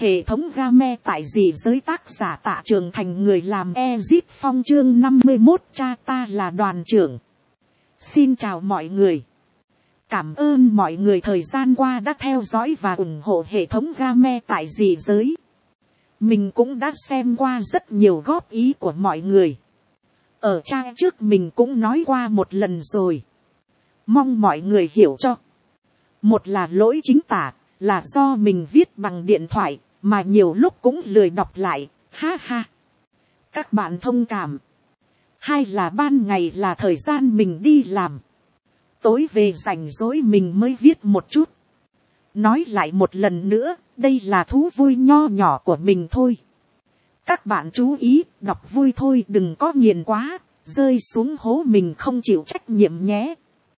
Hệ thống game tại dị giới, tác giả Tạ Trường Thành, người làm Ezit Phong, chương 51, cha ta là đoàn trưởng. Xin chào mọi người. Cảm ơn mọi người thời gian qua đã theo dõi và ủng hộ hệ thống game tại dị giới. Mình cũng đã xem qua rất nhiều góp ý của mọi người. Ở trang trước mình cũng nói qua một lần rồi. Mong mọi người hiểu cho. Một là lỗi chính tả, là do mình viết bằng điện thoại, mà nhiều lúc cũng lười đọc lại, ha ha. Các bạn thông cảm. Hai là ban ngày là thời gian mình đi làm. Tối về rảnh rỗi mình mới viết một chút. Nói lại một lần nữa, đây là thú vui nho nhỏ của mình thôi. Các bạn chú ý, đọc vui thôi, đừng có nghiền quá, rơi xuống hố mình không chịu trách nhiệm nhé.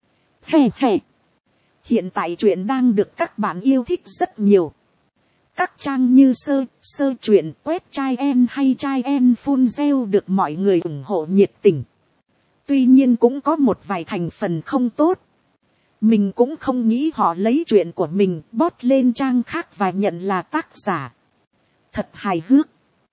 He he. Hiện tại truyện đang được các bạn yêu thích rất nhiều. Các trang như sơ truyện, quét trai em hay trai em phun reo được mọi người ủng hộ nhiệt tình. Tuy nhiên cũng có một vài thành phần không tốt. Mình cũng không nghĩ họ lấy chuyện của mình bót lên trang khác và nhận là tác giả. Thật hài hước.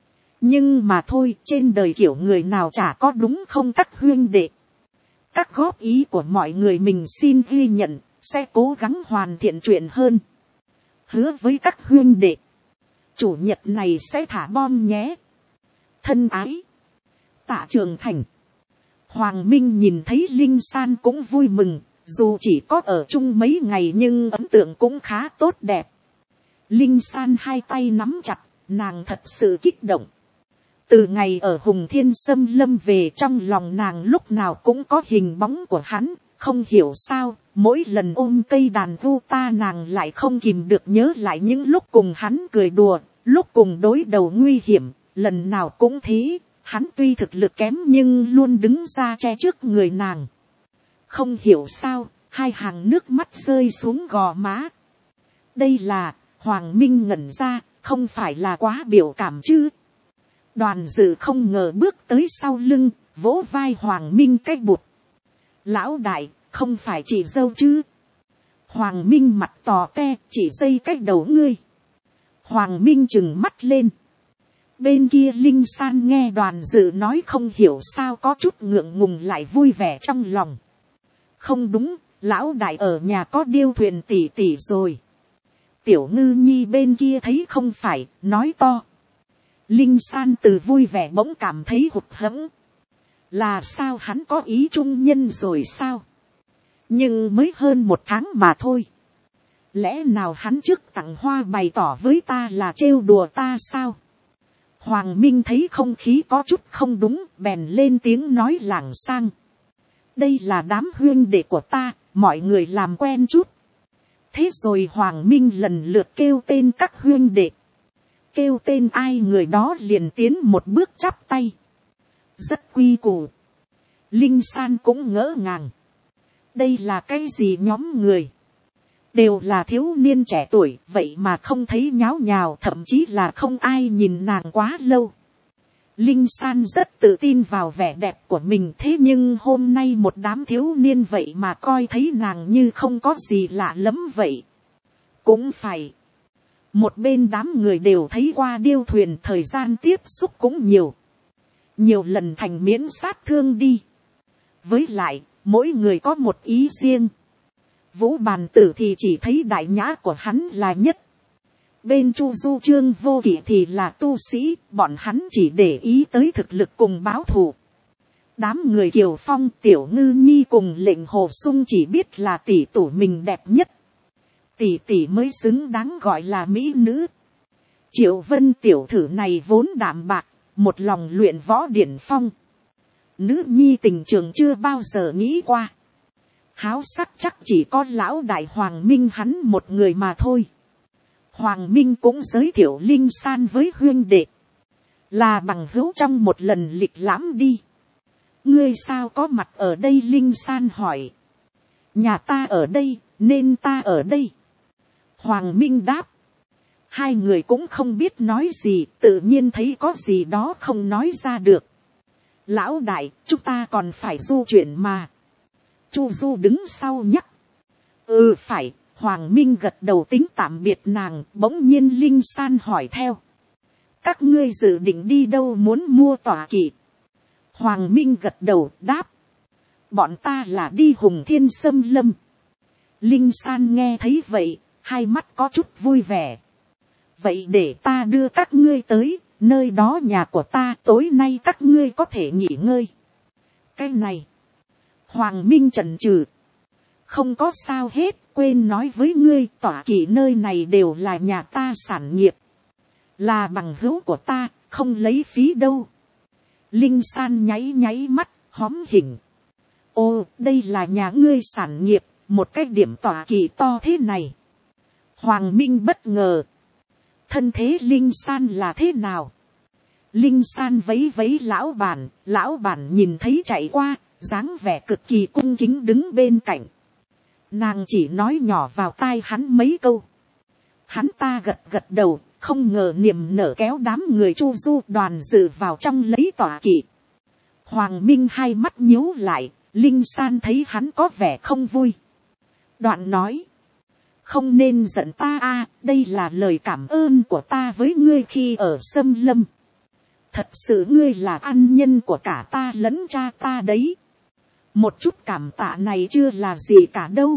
Nhưng mà thôi, trên đời kiểu người nào chả có đúng không các huynh đệ. Các góp ý của mọi người mình xin ghi nhận, sẽ cố gắng hoàn thiện chuyện hơn. Hứa với các huynh đệ, chủ nhật này sẽ thả bom nhé. Thân ái, Tạ Trường Thành. Hoàng Minh nhìn thấy Linh San cũng vui mừng, dù chỉ có ở chung mấy ngày nhưng ấn tượng cũng khá tốt đẹp. Linh San hai tay nắm chặt, nàng thật sự kích động. Từ ngày ở Hùng Thiên Xâm Lâm về, trong lòng nàng lúc nào cũng có hình bóng của hắn. Không hiểu sao, mỗi lần ôm cây đàn guitar nàng lại không kìm được nhớ lại những lúc cùng hắn cười đùa, lúc cùng đối đầu nguy hiểm, lần nào cũng thế. Hắn tuy thực lực kém nhưng luôn đứng ra che trước người nàng. Không hiểu sao, hai hàng nước mắt rơi xuống gò má. Đây là, Hoàng Minh ngẩn ra, không phải là quá biểu cảm chứ. Đoàn Dự không ngờ bước tới sau lưng, vỗ vai Hoàng Minh cái bụt. Lão đại, không phải chị dâu chứ. Hoàng Minh mặt tò te, chỉ dây cách đầu ngươi. Hoàng Minh trừng mắt lên. Bên kia Linh San nghe Đoàn Dự nói không hiểu sao có chút ngượng ngùng lại vui vẻ trong lòng. Không đúng, lão đại ở nhà có điêu thuyền tỷ tỷ rồi. Tiểu Ngư Nhi bên kia thấy không phải, nói to. Linh San từ vui vẻ bỗng cảm thấy hụt hẫng. Là sao, hắn có ý trung nhân rồi sao? Nhưng mới hơn một tháng mà thôi. Lẽ nào hắn trước tặng hoa bày tỏ với ta là trêu đùa ta sao? Hoàng Minh thấy không khí có chút không đúng, bèn lên tiếng nói lảng sang. Đây là đám huynh đệ của ta, mọi người làm quen chút. Thế rồi Hoàng Minh lần lượt kêu tên các huynh đệ. Kêu tên ai người đó liền tiến một bước chắp tay. Rất quy củ. Linh San cũng ngỡ ngàng. Đây là cái gì nhóm người? Đều là thiếu niên trẻ tuổi, vậy mà không thấy nháo nhào, thậm chí là không ai nhìn nàng quá lâu. Linh San rất tự tin vào vẻ đẹp của mình, thế nhưng hôm nay một đám thiếu niên vậy mà coi thấy nàng như không có gì lạ lắm vậy. Cũng phải. Một bên đám người đều thấy qua điêu thuyền, thời gian tiếp xúc cũng nhiều. Nhiều lần thành miễn sát thương đi. Với lại, mỗi người có một ý riêng. Vũ Bàn Tử thì chỉ thấy đại nhã của hắn là nhất. Bên Chu Du Trương Vô Kỵ thì là tu sĩ, bọn hắn chỉ để ý tới thực lực cùng báo thù. Đám người Kiều Phong, Tiểu Ngư Nhi cùng Lệnh Hồ Sung chỉ biết là tỷ tủ mình đẹp nhất. Tỷ tỷ mới xứng đáng gọi là mỹ nữ. Triệu Vân tiểu thử này vốn đạm bạc, một lòng luyện võ điển phong. Nữ nhi tình trường chưa bao giờ nghĩ qua. Háo sắc chắc chỉ có lão đại Hoàng Minh hắn một người mà thôi. Hoàng Minh cũng giới thiệu Linh San với huynh đệ. Là bằng hữu trong một lần lịch lãm đi. Ngươi sao có mặt ở đây? Linh San hỏi. Nhà ta ở đây, nên ta ở đây. Hoàng Minh đáp. Hai người cũng không biết nói gì, tự nhiên thấy có gì đó không nói ra được. Lão đại, chúng ta còn phải du chuyển mà. Chu Du đứng sau nhắc. Ừ phải, Hoàng Minh gật đầu tính tạm biệt nàng, bỗng nhiên Linh San hỏi theo. Các ngươi dự định đi đâu, muốn mua tọa kỵ? Hoàng Minh gật đầu đáp. Bọn ta là đi Hùng Thiên Xâm Lâm. Linh San nghe thấy vậy, hai mắt có chút vui vẻ. Vậy để ta đưa các ngươi tới, nơi đó nhà của ta, tối nay các ngươi có thể nghỉ ngơi. Cái này, Hoàng Minh chần chừ. Không có sao hết, quên nói với ngươi, tọa kỵ nơi này đều là nhà ta sản nghiệp. Là bằng hữu của ta, không lấy phí đâu. Linh San nháy nháy mắt, hóm hỉnh. Ô, đây là nhà ngươi sản nghiệp, một cái điểm tọa kỵ to thế này. Hoàng Minh bất ngờ. Thân thế Linh San là thế nào? Linh San vấy vấy lão bản nhìn thấy chạy qua, dáng vẻ cực kỳ cung kính đứng bên cạnh. Nàng chỉ nói nhỏ vào tai hắn mấy câu. Hắn ta gật gật đầu, không ngờ niềm nở kéo đám người Chu Du đoàn dự vào trong lấy tọa kỵ. Hoàng Minh hai mắt nhíu lại, Linh San thấy hắn có vẻ không vui. Đoạn nói. Không nên giận ta a, đây là lời cảm ơn của ta với ngươi khi ở Xâm Lâm. Thật sự ngươi là ân nhân của cả ta lẫn cha ta đấy. Một chút cảm tạ này chưa là gì cả đâu.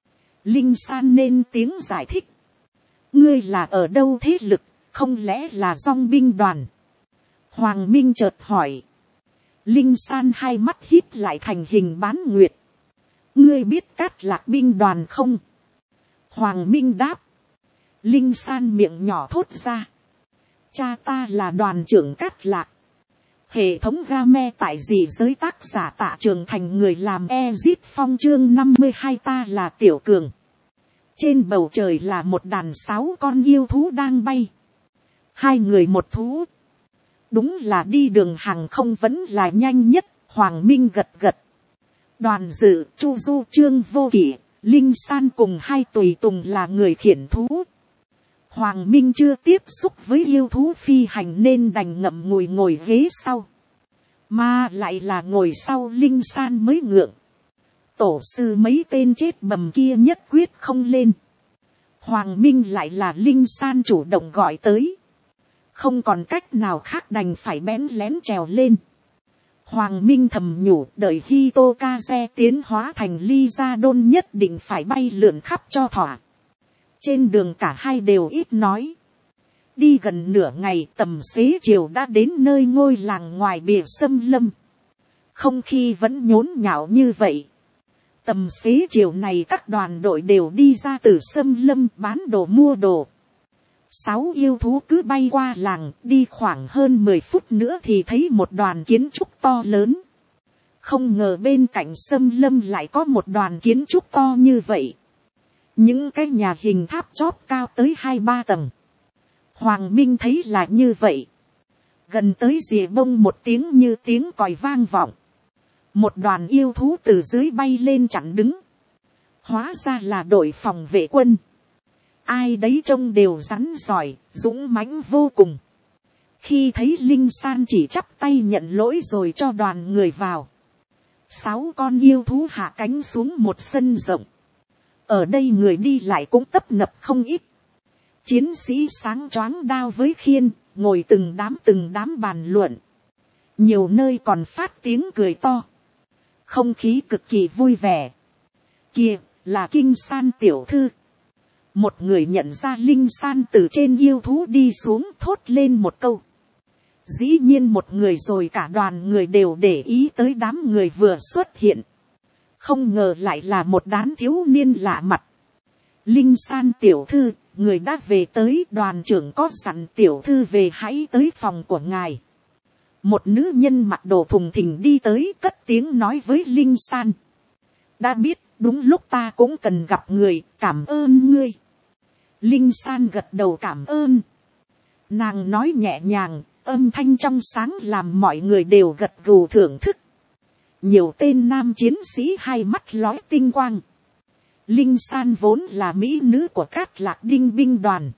Linh San nên tiếng giải thích. Ngươi là ở đâu thế lực, không lẽ là dong binh đoàn? Hoàng Minh chợt hỏi. Linh San hai mắt híp lại thành hình bán nguyệt. Ngươi biết Cát Lạc binh đoàn không? Hoàng Minh đáp. Linh San miệng nhỏ thốt ra. Cha ta là đoàn trưởng Cát Lạc. Hệ thống game tại gì giới tác giả Tạ Trường Thành, người làm Ezit Phong chương 52, ta là Tiểu Cường. Trên bầu trời là một đàn 6 con yêu thú đang bay. 2 người một thú. Đúng là đi đường hàng không vẫn là nhanh nhất. Hoàng Minh gật gật. Đoàn dự, Chu Du, Trương Vô Kỵ, Linh San cùng 2 tùy tùng là người khiển thú. Hoàng Minh chưa tiếp xúc với yêu thú phi hành nên đành ngậm ngùi ngồi ghế sau. Mà lại là ngồi sau Linh San mới ngượng. Tổ sư mấy tên chết bầm kia nhất quyết không lên. Hoàng Minh lại là Linh San chủ động gọi tới. Không còn cách nào khác đành phải bén lén trèo lên. Hoàng Minh thầm nhủ, đợi Hitokaze tiến hóa thành Ly Gia Đôn nhất định phải bay lượn khắp cho thỏa. Trên đường cả hai đều ít nói. Đi gần nửa ngày, tầm xế chiều đã đến nơi ngôi làng ngoài bìa Xâm Lâm. Không khí vẫn nhốn nháo như vậy. Tầm xế chiều này các đoàn đội đều đi ra từ Xâm Lâm bán đồ mua đồ. 6 yêu thú cứ bay qua làng, đi khoảng hơn 10 phút nữa thì thấy một đoàn kiến trúc to lớn. Không ngờ bên cạnh Xâm Lâm lại có một đoàn kiến trúc to như vậy. Những cái nhà hình tháp chóp cao tới 2-3 tầng. Hoàng Minh thấy là như vậy. Gần tới rìa bông một tiếng như tiếng còi vang vọng. Một đoàn yêu thú từ dưới bay lên chặn đứng. Hóa ra là đội phòng vệ quân. Ai đấy trông đều rắn giỏi, dũng mãnh vô cùng. Khi thấy Linh San chỉ chắp tay nhận lỗi rồi cho đoàn người vào. 6 con yêu thú hạ cánh xuống một sân rộng. Ở đây người đi lại cũng tấp nập không ít. Chiến sĩ sáng choáng đao với khiên, ngồi từng đám bàn luận. Nhiều nơi còn phát tiếng cười to. Không khí cực kỳ vui vẻ. Kìa, là Kinh San tiểu thư. Một người nhận ra Linh San từ trên yêu thú đi xuống thốt lên một câu. Dĩ nhiên một người rồi cả đoàn người đều để ý tới đám người vừa xuất hiện. Không ngờ lại là một đám thiếu niên lạ mặt. Linh San tiểu thư, người đã về tới, đoàn trưởng có sẵn tiểu thư về hãy tới phòng của ngài. Một nữ nhân mặc đồ thùng thình đi tới cất tiếng nói với Linh San. Đã biết, đúng lúc ta cũng cần gặp người, cảm ơn ngươi. Linh San gật đầu cảm ơn. Nàng nói nhẹ nhàng, âm thanh trong sáng làm mọi người đều gật gù thưởng thức. Nhiều tên nam chiến sĩ hai mắt lóe tinh quang. Linh San vốn là mỹ nữ của Cát Lạc Đinh binh đoàn.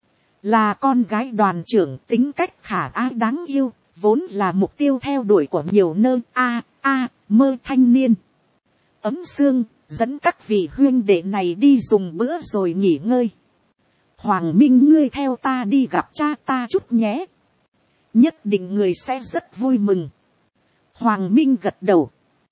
Là con gái đoàn trưởng, tính cách khả ái đáng yêu, vốn là mục tiêu theo đuổi của nhiều mơ thanh niên. Ấm xương, dẫn các vị huyên đệ này đi dùng bữa rồi nghỉ ngơi. Hoàng Minh ngươi theo ta đi gặp cha ta chút nhé. Nhất định người sẽ rất vui mừng. Hoàng Minh gật đầu.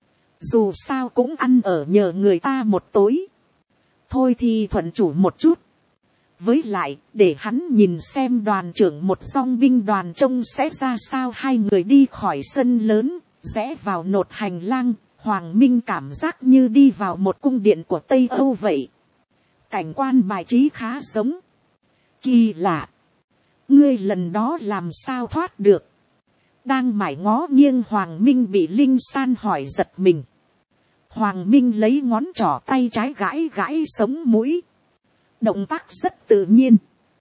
Dù sao cũng ăn ở nhờ người ta một tối. Thôi thì thuận chủ một chút. Với lại, để hắn nhìn xem đoàn trưởng một dòng binh đoàn trông sẽ ra sao. Hai người đi khỏi sân lớn, rẽ vào nột hành lang. Hoàng Minh cảm giác như đi vào một cung điện của Tây Âu vậy. Cảnh quan bài trí khá giống. Kỳ lạ. Ngươi lần đó làm sao thoát được? Đang mải ngó nghiêng Hoàng Minh bị Linh San hỏi giật mình. Hoàng Minh lấy ngón trỏ tay trái gãi gãi sống mũi. Động tác rất tự nhiên.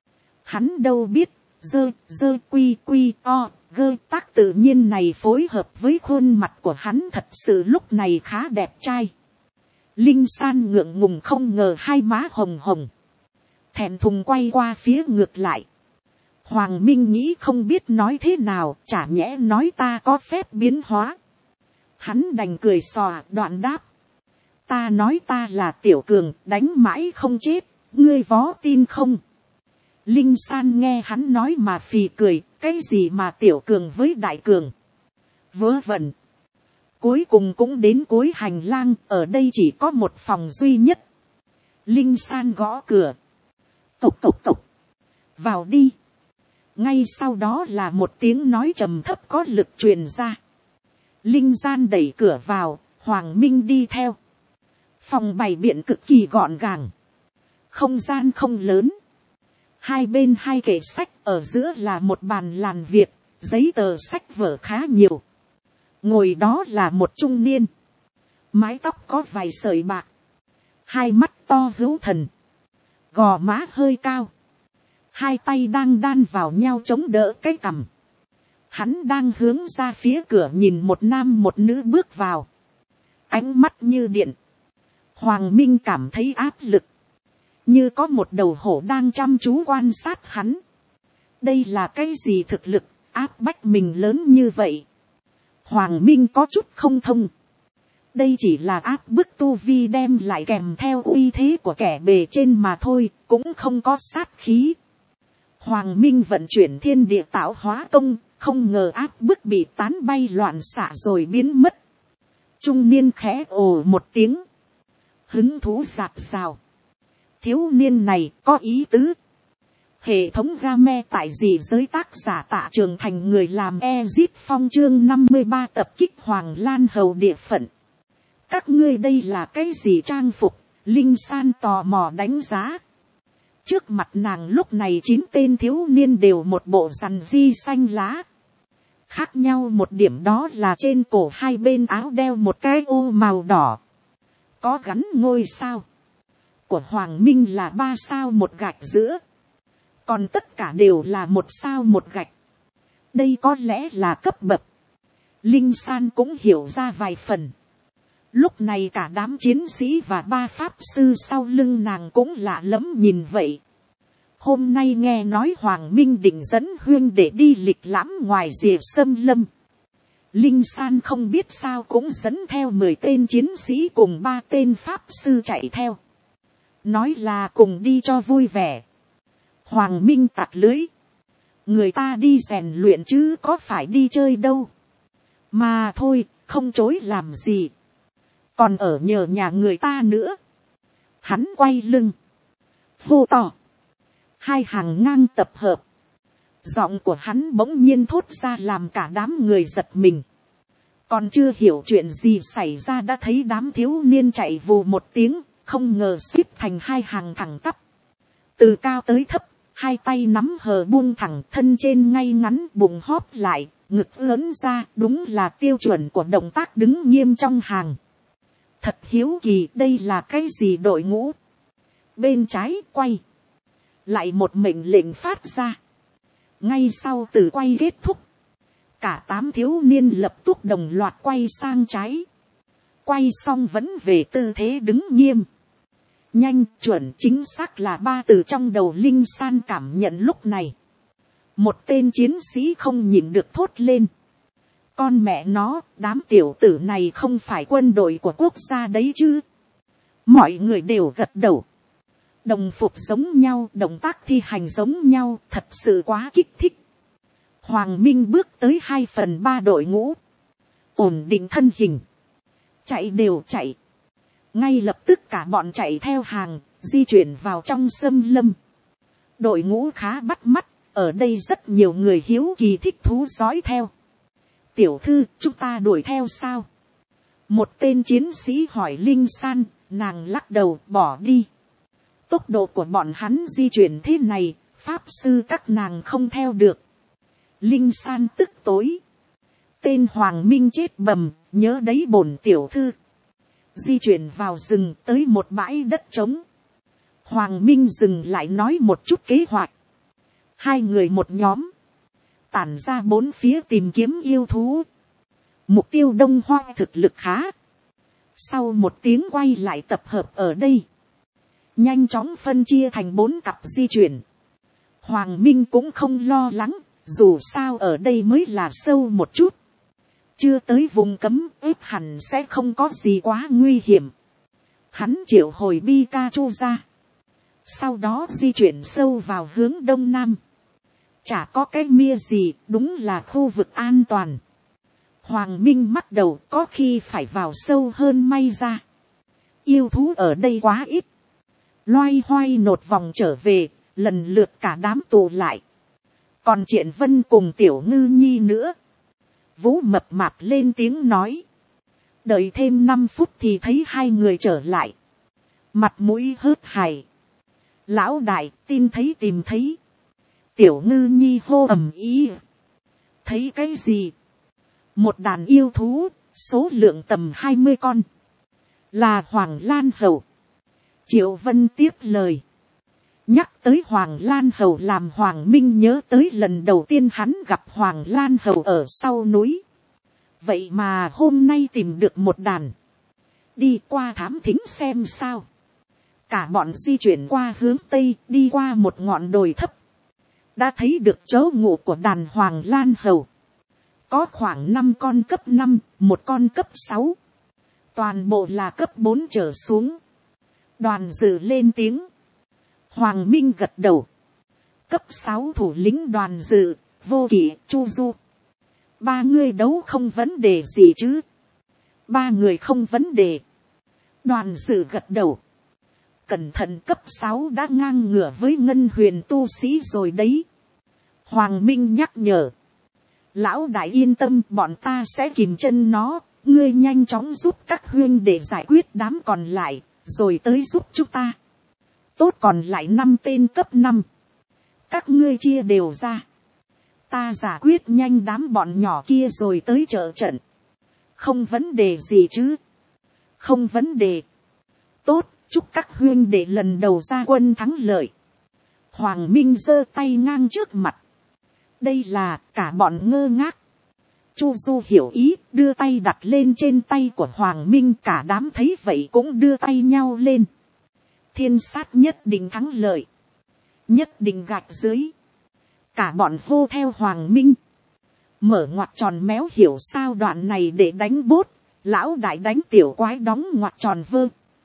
Hắn đâu biết, dơ quy quy o, gơ tác tự nhiên này phối hợp với khuôn mặt của hắn thật sự lúc này khá đẹp trai. Linh San ngượng ngùng không ngờ hai má hồng hồng. Thẹn thùng quay qua phía ngược lại. Hoàng Minh nghĩ không biết nói thế nào, chả nhẽ nói ta có phép biến hóa. Hắn đành cười xòa đoạn đáp. Ta nói ta là Tiểu Cường, đánh mãi không chết, ngươi vó tin không? Linh San nghe hắn nói mà phì cười, cái gì mà Tiểu Cường với Đại Cường? Vớ vẩn. Cuối cùng cũng đến cuối hành lang, ở đây chỉ có một phòng duy nhất. Linh San gõ cửa. Cộc cộc cộc. Vào đi. Ngay sau đó là một tiếng nói trầm thấp có lực truyền ra. Linh Gian đẩy cửa vào, Hoàng Minh đi theo. Phòng bày biện cực kỳ gọn gàng. Không gian không lớn. Hai bên hai kệ sách, ở giữa là một bàn làm việc, giấy tờ sách vở khá nhiều. Ngồi đó là một trung niên. Mái tóc có vài sợi bạc. Hai mắt to hữu thần. Gò má hơi cao. Hai tay đang đan vào nhau chống đỡ cái cằm. Hắn đang hướng ra phía cửa nhìn một nam một nữ bước vào. Ánh mắt như điện. Hoàng Minh cảm thấy áp lực. Như có một đầu hổ đang chăm chú quan sát hắn. Đây là cái gì thực lực áp bách mình lớn như vậy? Hoàng Minh có chút không thông. Đây chỉ là áp bức tu vi đem lại kèm theo uy thế của kẻ bề trên mà thôi, cũng không có sát khí. Hoàng Minh vận chuyển thiên địa tạo hóa công, không ngờ áp bức bị tán bay loạn xạ rồi biến mất. Trung niên khẽ ồ một tiếng. Hứng thú rạc rào. Thiếu niên này có ý tứ. Hệ thống game tại gì giới tác giả Tạ Trường Thành người làm Ezit Phong chương 53 tập kích Hoàng Lan Hầu địa phận. Các ngươi đây là cái gì trang phục? Linh San tò mò đánh giá. Trước mặt nàng lúc này 9 tên thiếu niên đều một bộ rằn di xanh lá. Khác nhau một điểm đó là trên cổ hai bên áo đeo một cái ô màu đỏ. Có gắn ngôi sao. Của Hoàng Minh là 3 sao một gạch giữa. Còn tất cả đều là 1 sao một gạch. Đây có lẽ là cấp bậc. Linh San cũng hiểu ra vài phần. Lúc này cả đám chiến sĩ và 3 pháp sư sau lưng nàng cũng lạ lẫm nhìn vậy. Hôm nay nghe nói Hoàng Minh định dẫn huyên để đi lịch lãm ngoài rìa xâm lâm. Linh San không biết sao cũng dẫn theo 10 tên chiến sĩ cùng 3 tên pháp sư chạy theo. Nói là cùng đi cho vui vẻ. Hoàng Minh tạt lưới. Người ta đi rèn luyện chứ có phải đi chơi đâu. Mà thôi, không chối làm gì. Còn ở nhờ nhà người ta nữa. Hắn quay lưng. Hô to. Hai hàng ngang tập hợp. Giọng của hắn bỗng nhiên thốt ra làm cả đám người giật mình. Còn chưa hiểu chuyện gì xảy ra đã thấy đám thiếu niên chạy vù một tiếng. Không ngờ xếp thành hai hàng thẳng tắp. Từ cao tới thấp. Hai tay nắm hờ buông thẳng, thân trên ngay ngắn, bụng hóp lại, ngực ưỡn ra, đúng là tiêu chuẩn của động tác đứng nghiêm trong hàng. Thật hiếu kỳ, đây là cái gì đội ngũ? Bên trái quay. Lại một mệnh lệnh phát ra. Ngay sau từ quay kết thúc. Cả 8 thiếu niên lập tức đồng loạt quay sang trái. Quay xong vẫn về tư thế đứng nghiêm. Nhanh, chuẩn, chính xác là 3 từ trong đầu Linh San cảm nhận lúc này. Một tên chiến sĩ không nhịn được thốt lên. Con mẹ nó, đám tiểu tử này không phải quân đội của quốc gia đấy chứ. Mọi người đều gật đầu. Đồng phục giống nhau, động tác thi hành giống nhau, thật sự quá kích thích. Hoàng Minh bước tới 2/3 đội ngũ. Ổn định thân hình. Chạy đều chạy. Ngay lập tức cả bọn chạy theo hàng, di chuyển vào trong xâm lâm. Đội ngũ khá bắt mắt, ở đây rất nhiều người hiếu kỳ thích thú dõi theo. Tiểu thư, chúng ta đuổi theo sao? Một tên chiến sĩ hỏi Linh San, nàng lắc đầu bỏ đi. Tốc độ của bọn hắn di chuyển thế này, pháp sư các nàng không theo được. Linh San tức tối. Tên Hoàng Minh chết bầm, nhớ đấy bổn tiểu thư. Di chuyển vào rừng tới một bãi đất trống. Hoàng Minh dừng lại nói một chút kế hoạch. Hai người một nhóm. Tản ra bốn phía tìm kiếm yêu thú. Mục tiêu Đông Hoa thực lực khá. Sau một tiếng quay lại tập hợp ở đây. Nhanh chóng phân chia thành 4 cặp di chuyển. Hoàng Minh cũng không lo lắng. Dù sao ở đây mới là sâu một chút. Chưa tới vùng cấm ếp hẳn sẽ không có gì quá nguy hiểm. Hắn triệu hồi Pikachu ra. Sau đó di chuyển sâu vào hướng đông nam. Chả có cái mia gì, đúng là khu vực an toàn. Hoàng Minh bắt đầu có khi phải vào sâu hơn may ra. Yêu thú ở đây quá ít. Loay hoay nột vòng trở về, lần lượt cả đám tụ lại. Còn Triện Vân cùng Tiểu Ngư Nhi nữa. Vũ mập mạp lên tiếng nói. Đợi thêm 5 phút thì thấy hai người trở lại. Mặt mũi hớt hải. Lão đại tin thấy tìm thấy. Tiểu Ngư Nhi hô ầm ý. Thấy cái gì? Một đàn yêu thú, số lượng tầm 20 con. Là Hoàng Lan Hầu. Triệu Vân tiếp lời. Nhắc tới Hoàng Lan Hầu làm Hoàng Minh nhớ tới lần đầu tiên hắn gặp Hoàng Lan Hầu ở sau núi. Vậy mà hôm nay tìm được một đàn. Đi qua thám thính xem sao. Cả bọn di chuyển qua hướng Tây, đi qua một ngọn đồi thấp. Đã thấy được chỗ ngụ của đàn Hoàng Lan Hầu. Có khoảng 5 con cấp 5, một con cấp 6. Toàn bộ là cấp 4 trở xuống. Đoàn dự lên tiếng. Hoàng Minh gật đầu. Cấp 6 thủ lĩnh đoàn dự, Vô Kỵ, Chu Du. 3 người đấu không vấn đề gì chứ? 3 người không vấn đề. Đoàn dự gật đầu. Cẩn thận cấp 6 đã ngang ngửa với Ngân Huyền tu sĩ rồi đấy. Hoàng Minh nhắc nhở. Lão đại yên tâm, bọn ta sẽ kìm chân nó. Ngươi nhanh chóng giúp các huynh để giải quyết đám còn lại, rồi tới giúp chúng ta. Tốt, còn lại 5 tên cấp 5. Các ngươi chia đều ra. Ta giải quyết nhanh đám bọn nhỏ kia rồi tới trợ trận. Không vấn đề gì chứ? Không vấn đề. Tốt, chúc các huynh để lần đầu ra quân thắng lợi. Hoàng Minh giơ tay ngang trước mặt. Đây là cả bọn ngơ ngác. Chu Du hiểu ý, đưa tay đặt lên trên tay của Hoàng Minh. Cả đám thấy vậy cũng đưa tay nhau lên. Thiên sát nhất định thắng lợi. Nhất định gạch dưới. Cả bọn hô theo Hoàng Minh. Mở ngoặc tròn méo hiểu sao đoạn này để đánh bốt. Lão đại đánh tiểu quái đóng ngoặc tròn vơ.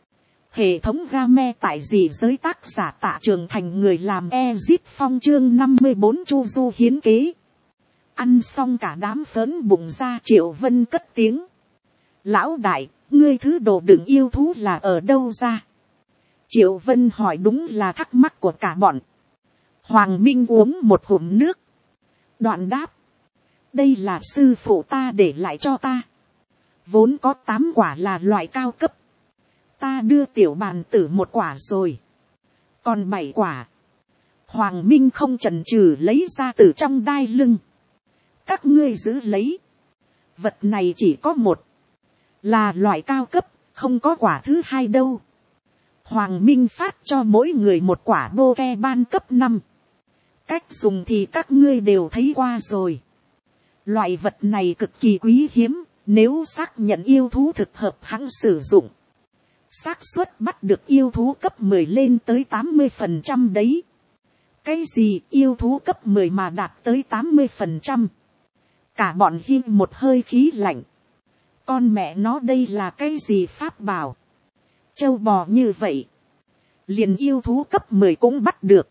Hệ thống game tại gì giới tác giả Tạ Trường Thành, người làm Ezit Phong chương 54 Chu Du hiến kế. Ăn xong cả đám phớn bụng ra. Triệu Vân cất tiếng. Lão đại, ngươi thứ đồ đựng yêu thú là ở đâu ra? Triệu Vân hỏi đúng là thắc mắc của cả bọn. Hoàng Minh uống một hụm nước. Đoạn đáp. Đây là sư phụ ta để lại cho ta. Vốn có 8 quả là loại cao cấp. Ta đưa tiểu bàn tử 1 quả rồi. Còn 7 quả. Hoàng Minh không chần chừ lấy ra từ trong đai lưng. Các ngươi giữ lấy. Vật này chỉ có 1. Là loại cao cấp, không có quả thứ 2 đâu. Hoàng Minh phát cho mỗi người 1 quả bô ke ban cấp 5. Cách dùng thì các ngươi đều thấy qua rồi. Loại vật này cực kỳ quý hiếm, nếu xác nhận yêu thú thực hợp hắn sử dụng. Xác suất bắt được yêu thú cấp 10 lên tới 80% đấy. Cái gì yêu thú cấp 10 mà đạt tới 80%? Cả bọn hít một hơi khí lạnh. Con mẹ nó đây là cái gì pháp bảo? Châu bò như vậy, liền yêu thú cấp 10 cũng bắt được.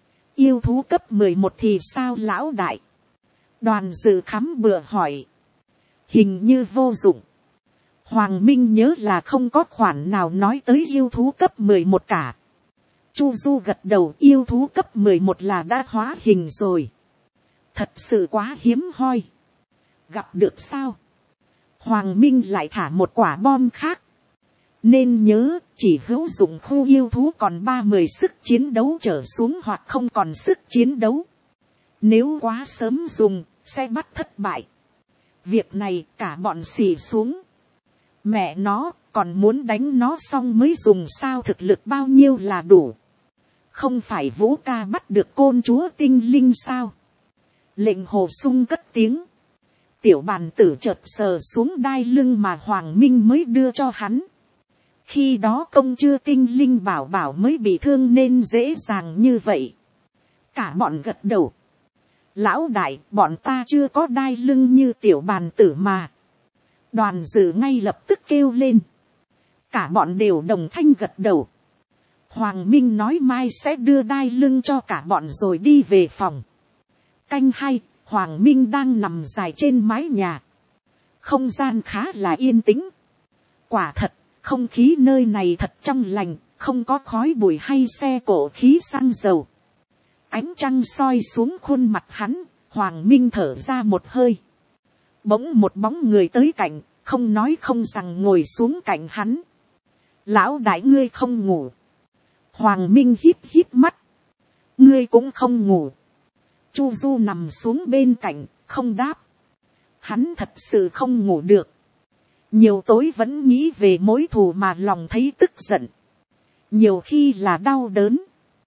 Yêu thú cấp 11 thì sao lão đại? Đoàn dự khắm bừa hỏi. Hình như vô dụng. Hoàng Minh nhớ là không có khoản nào nói tới yêu thú cấp 11 cả. Chu Du gật đầu, yêu thú cấp 11 là đã hóa hình rồi. Thật sự quá hiếm hoi. Gặp được sao? Hoàng Minh lại thả một quả bom khác. Nên nhớ, chỉ hữu dụng khu yêu thú còn 30 sức chiến đấu trở xuống hoặc không còn sức chiến đấu. Nếu quá sớm dùng, sẽ bắt thất bại. Việc này cả bọn xì xuống. Mẹ nó, còn muốn đánh nó xong mới dùng sao, thực lực bao nhiêu là đủ. Không phải Vũ ca bắt được côn chúa tinh linh sao? Lệnh hồ sung cất tiếng. Tiểu bàn tử chợt sờ xuống đai lưng mà Hoàng Minh mới đưa cho hắn. Khi đó công chưa tinh linh bảo bảo mới bị thương nên dễ dàng như vậy. Cả bọn gật đầu. Lão đại, bọn ta chưa có đai lưng như tiểu bàn tử mà. Đoàn dự ngay lập tức kêu lên. Cả bọn đều đồng thanh gật đầu. Hoàng Minh nói mai sẽ đưa đai lưng cho cả bọn rồi đi về phòng. Canh 2, Hoàng Minh đang nằm dài trên mái nhà. Không gian khá là yên tĩnh. Quả thật, không khí nơi này thật trong lành, không có khói bụi hay xe cộ khí xăng dầu. Ánh trăng soi xuống khuôn mặt hắn, Hoàng Minh thở ra một hơi. Bỗng một bóng người tới cạnh, không nói không rằng ngồi xuống cạnh hắn. Lão đại ngươi không ngủ. Hoàng Minh híp híp mắt. Ngươi cũng không ngủ. Chu Du nằm xuống bên cạnh, không đáp. Hắn thật sự không ngủ được. Nhiều tối vẫn nghĩ về mối thù mà lòng thấy tức giận. Nhiều khi là đau đớn.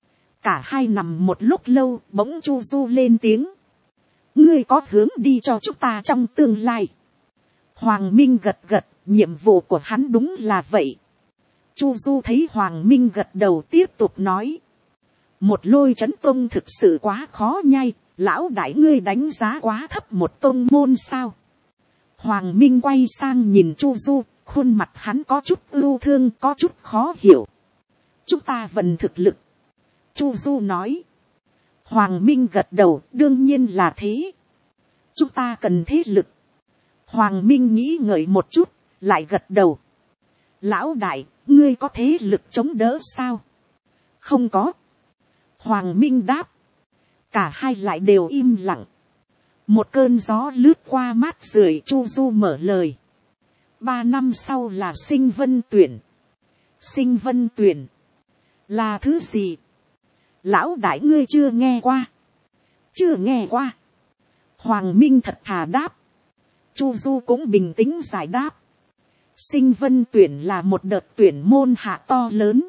Cả hai nằm một lúc lâu, bỗng Chu Du lên tiếng. Ngươi có hướng đi cho chúng ta trong tương lai. Hoàng Minh gật gật, nhiệm vụ của hắn đúng là vậy. Chu Du thấy Hoàng Minh gật đầu tiếp tục nói. Một lôi trấn tông thực sự quá khó nhai, lão đại ngươi đánh giá quá thấp một tông môn sao. Hoàng Minh quay sang nhìn Chu Du, khuôn mặt hắn có chút ưu thương, có chút khó hiểu. Chúng ta vận thực lực. Chu Du nói. Hoàng Minh gật đầu, đương nhiên là thế. Chúng ta cần thế lực. Hoàng Minh nghĩ ngợi một chút, lại gật đầu. Lão đại, ngươi có thế lực chống đỡ sao? Không có. Hoàng Minh đáp. Cả hai lại đều im lặng. Một cơn gió lướt qua mát rượi, Chu Du mở lời. 3 năm sau là sinh vân tuyển. Sinh vân tuyển là thứ gì? Lão đại ngươi chưa nghe qua. Chưa nghe qua. Hoàng Minh thật thà đáp. Chu Du cũng bình tĩnh giải đáp. Sinh vân tuyển là một đợt tuyển môn hạ to lớn.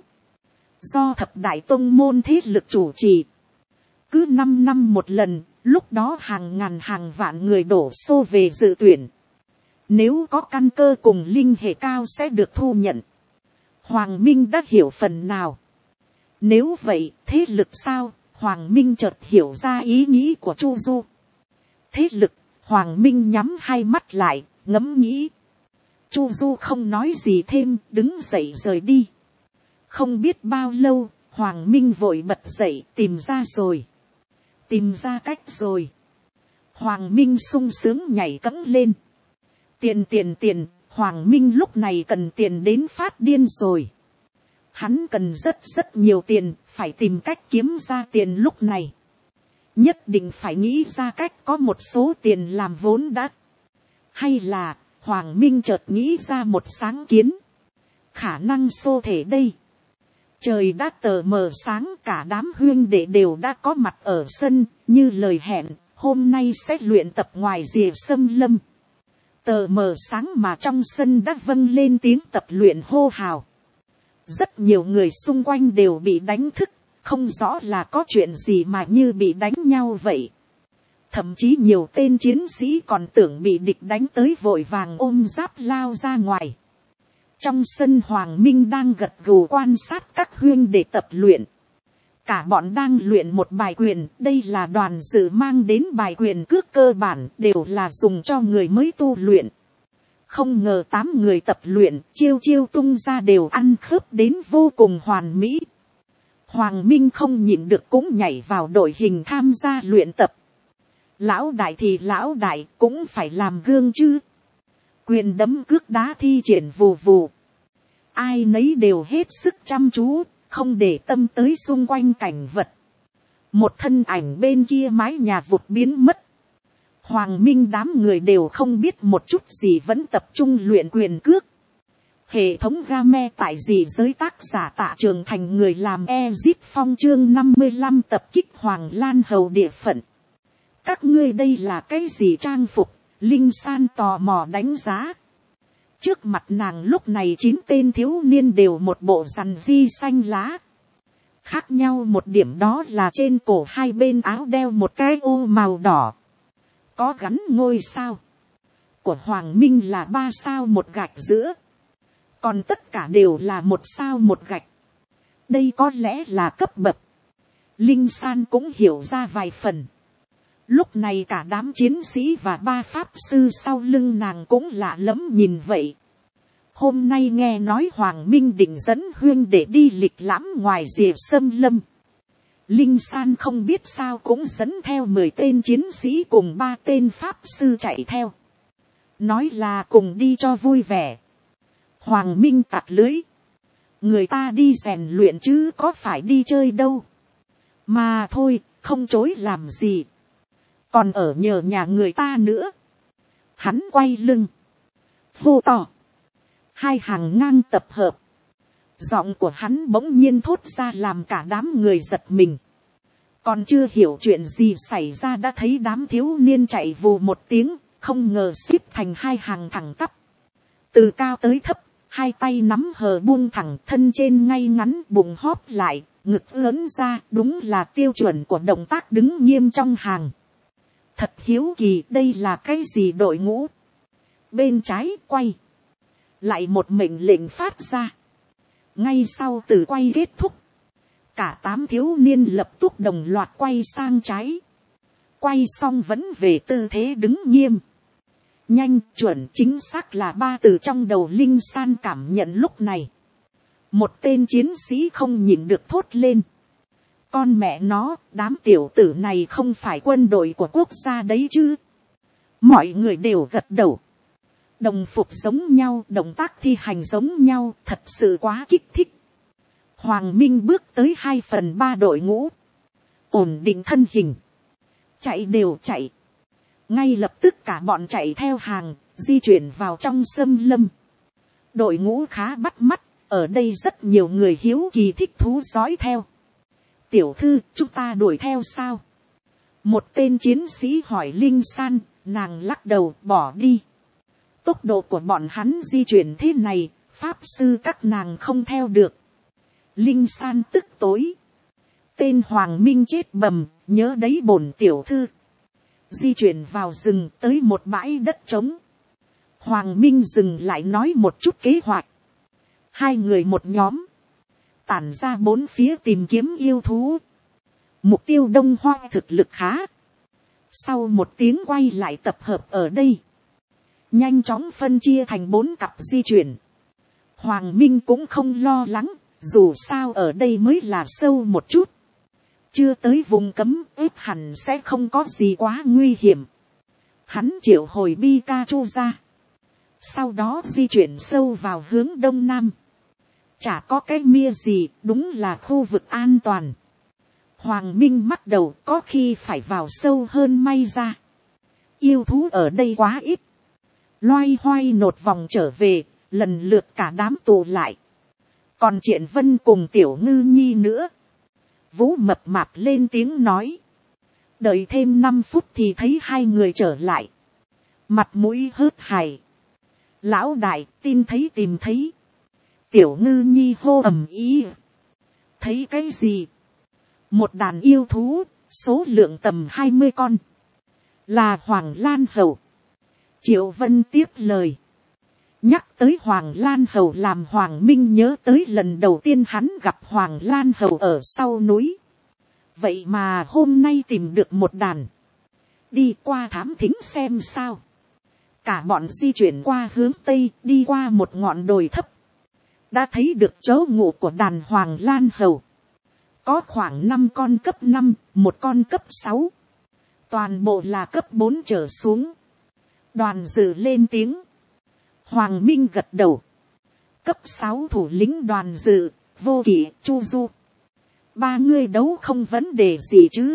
Do thập đại tông môn thế lực chủ trì. Cứ 5 năm một lần, lúc đó hàng ngàn hàng vạn người đổ xô về dự tuyển. Nếu có căn cơ cùng linh hệ cao sẽ được thu nhận. Hoàng Minh đã hiểu phần nào. Nếu vậy, thế lực sao? Hoàng Minh chợt hiểu ra ý nghĩ của Chu Du. Thế lực, Hoàng Minh nhắm hai mắt lại, ngẫm nghĩ. Chu Du không nói gì thêm, đứng dậy rời đi. Không biết bao lâu, Hoàng Minh vội bật dậy, tìm ra rồi. Tìm ra cách rồi. Hoàng Minh sung sướng nhảy cẫng lên. Tiền, Hoàng Minh lúc này cần tiền đến phát điên rồi. Hắn cần rất nhiều tiền, phải tìm cách kiếm ra tiền lúc này. Nhất định phải nghĩ ra cách có một số tiền làm vốn đã. Hay là, Hoàng Minh chợt nghĩ ra một sáng kiến. Khả năng xô thể đây. Trời đã tờ mờ sáng, cả đám huyên đệ đều đã có mặt ở sân, như lời hẹn, hôm nay sẽ luyện tập ngoài rìa xâm lâm. Tờ mờ sáng mà trong sân đã vâng lên tiếng tập luyện hô hào. Rất nhiều người xung quanh đều bị đánh thức, không rõ là có chuyện gì mà như bị đánh nhau vậy. Thậm chí nhiều tên chiến sĩ còn tưởng bị địch đánh tới vội vàng ôm giáp lao ra ngoài. Trong sân Hoàng Minh đang gật gù quan sát các huyên để tập luyện. Cả bọn đang luyện một bài quyền, đây là đoàn dự mang đến bài quyền cước cơ bản, đều là dùng cho người mới tu luyện. Không ngờ 8 người tập luyện chiêu chiêu tung ra đều ăn khớp đến vô cùng hoàn mỹ. Hoàng Minh không nhịn được cũng nhảy vào đội hình tham gia luyện tập. Lão đại thì lão đại cũng phải làm gương chứ. Quyền đấm cước đá thi triển vù vù. Ai nấy đều hết sức chăm chú, không để tâm tới xung quanh cảnh vật. Một thân ảnh bên kia mái nhà vụt biến mất. Hoàng Minh đám người đều không biết một chút gì vẫn tập trung luyện quyền cước. Hệ thống game tại dị giới tác giả Tạ Trường Thành người làm Ezip Phong chương 55 tập kích Hoàng Lan Hầu địa phận. Các ngươi đây là cái gì trang phục? Linh San tò mò đánh giá. Trước mặt nàng lúc này 9 tên thiếu niên đều một bộ rằn di xanh lá. Khác nhau một điểm đó là trên cổ hai bên áo đeo một cái ô màu đỏ. Có gắn ngôi sao. Của Hoàng Minh là 3 sao một gạch giữa. Còn tất cả đều là 1 sao một gạch. Đây có lẽ là cấp bậc. Linh San cũng hiểu ra vài phần. Lúc này cả đám chiến sĩ và 3 pháp sư sau lưng nàng cũng lạ lẫm nhìn vậy. Hôm nay nghe nói Hoàng Minh định dẫn huyên để đi lịch lãm ngoài rìa xâm lâm. Linh San không biết sao cũng dẫn theo 10 tên chiến sĩ cùng 3 tên pháp sư chạy theo. Nói là cùng đi cho vui vẻ. Hoàng Minh tạt lưới. Người ta đi rèn luyện chứ có phải đi chơi đâu. Mà thôi, không chối làm gì. Còn ở nhờ nhà người ta nữa. Hắn quay lưng. Hô to. Hai hàng ngang tập hợp. Giọng của hắn bỗng nhiên thốt ra làm cả đám người giật mình. Còn chưa hiểu chuyện gì xảy ra đã thấy đám thiếu niên chạy vù một tiếng, không ngờ xếp thành hai hàng thẳng tắp. Từ cao tới thấp, hai tay nắm hờ buông thẳng, thân trên ngay ngắn, bụng hóp lại, ngực ưỡn ra, đúng là tiêu chuẩn của động tác đứng nghiêm trong hàng. Thật hiếu kỳ, đây là cái gì đội ngũ? Bên trái quay. Lại một mệnh lệnh phát ra. Ngay sau từ quay kết thúc. Cả 8 thiếu niên lập tức đồng loạt quay sang trái. Quay xong vẫn về tư thế đứng nghiêm. Nhanh, chuẩn, chính xác là 3 từ trong đầu Linh San cảm nhận lúc này. Một tên chiến sĩ không nhịn được thốt lên. Con mẹ nó, đám tiểu tử này không phải quân đội của quốc gia đấy chứ. Mọi người đều gật đầu. Đồng phục giống nhau, động tác thi hành giống nhau, thật sự quá kích thích. Hoàng Minh bước tới 2/3 đội ngũ. Ổn định thân hình. Chạy đều chạy. Ngay lập tức cả bọn chạy theo hàng, di chuyển vào trong xâm lâm. Đội ngũ khá bắt mắt, ở đây rất nhiều người hiếu kỳ thích thú dõi theo. Tiểu thư, chúng ta đuổi theo sao? Một tên chiến sĩ hỏi Linh San, nàng lắc đầu bỏ đi. Tốc độ của bọn hắn di chuyển thế này, pháp sư các nàng không theo được. Linh San tức tối. Tên Hoàng Minh chết bầm, nhớ đấy bổn tiểu thư. Di chuyển vào rừng tới một bãi đất trống. Hoàng Minh dừng lại nói một chút kế hoạch. 2 người một nhóm. Tản ra 4 phía tìm kiếm yêu thú. Mục tiêu Đông Hoa thực lực khá. Sau một tiếng quay lại tập hợp ở đây. Nhanh chóng phân chia thành 4 cặp di chuyển. Hoàng Minh cũng không lo lắng. Dù sao ở đây mới là sâu một chút. Chưa tới vùng cấm ếp hẳn sẽ không có gì quá nguy hiểm. Hắn triệu hồi Pikachu ra. Sau đó di chuyển sâu vào hướng đông nam. Chả có cái mia gì, đúng là khu vực an toàn. Hoàng Minh mắc đầu có khi phải vào sâu hơn may ra. Yêu thú ở đây quá ít. Loay hoay nột vòng trở về, lần lượt cả đám tụ lại. Còn Triện Vân cùng Tiểu Ngư Nhi nữa. Vũ mập mạp lên tiếng nói. Đợi thêm 5 phút thì thấy 2 người trở lại. Mặt mũi hớt hải. Lão đại tin thấy tìm thấy. Tiểu Ngư Nhi hô ầm ý. Thấy cái gì? Một đàn yêu thú, số lượng tầm 20 con. Là Hoàng Lan Hầu. Triệu Vân tiếp lời. Nhắc tới Hoàng Lan Hầu làm Hoàng Minh nhớ tới lần đầu tiên hắn gặp Hoàng Lan Hầu ở sau núi. Vậy mà hôm nay tìm được một đàn. Đi qua thám thính xem sao. cả bọn di chuyển qua hướng tây, đi qua một ngọn đồi thấp, đã thấy được chỗ ngủ của đàn Hoàng Lan Hầu. Có khoảng 5 con cấp 5, một con cấp 6. Toàn bộ là cấp 4 trở xuống. Đoàn Dự lên tiếng. Hoàng Minh gật đầu. Cấp 6 thủ lĩnh Đoàn Dự, Vô Kỵ, Chu Du. 3 người đấu không vấn đề gì chứ?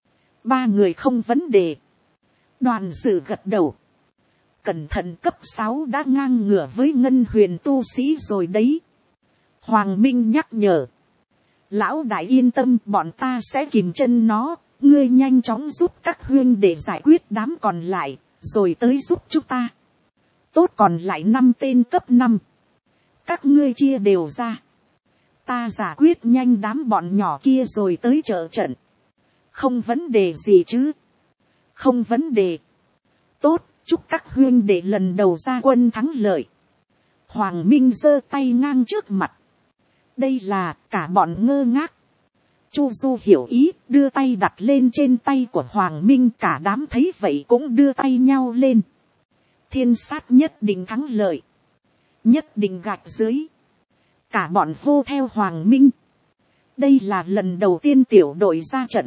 3 người không vấn đề. Đoàn Dự gật đầu. Cẩn thận, cấp 6 đã ngang ngửa với Ngân Huyền tu sĩ rồi đấy. Hoàng Minh nhắc nhở. Lão đại yên tâm, bọn ta sẽ kìm chân nó. Ngươi nhanh chóng giúp các huynh để giải quyết đám còn lại, rồi tới giúp chúng ta. Tốt, còn lại 5 tên cấp 5. Các ngươi chia đều ra. Ta giải quyết nhanh đám bọn nhỏ kia rồi tới trợ trận. Không vấn đề gì chứ? Không vấn đề. Tốt, chúc các huynh để lần đầu ra quân thắng lợi. Hoàng Minh giơ tay ngang trước mặt. Đây là, cả bọn ngơ ngác. Chu Du hiểu ý, đưa tay đặt lên trên tay của Hoàng Minh, cả đám thấy vậy cũng đưa tay nhau lên. Thiên sát nhất định thắng lợi. Nhất định gạch dưới. Cả bọn hô theo Hoàng Minh. Đây là lần đầu tiên tiểu đội ra trận.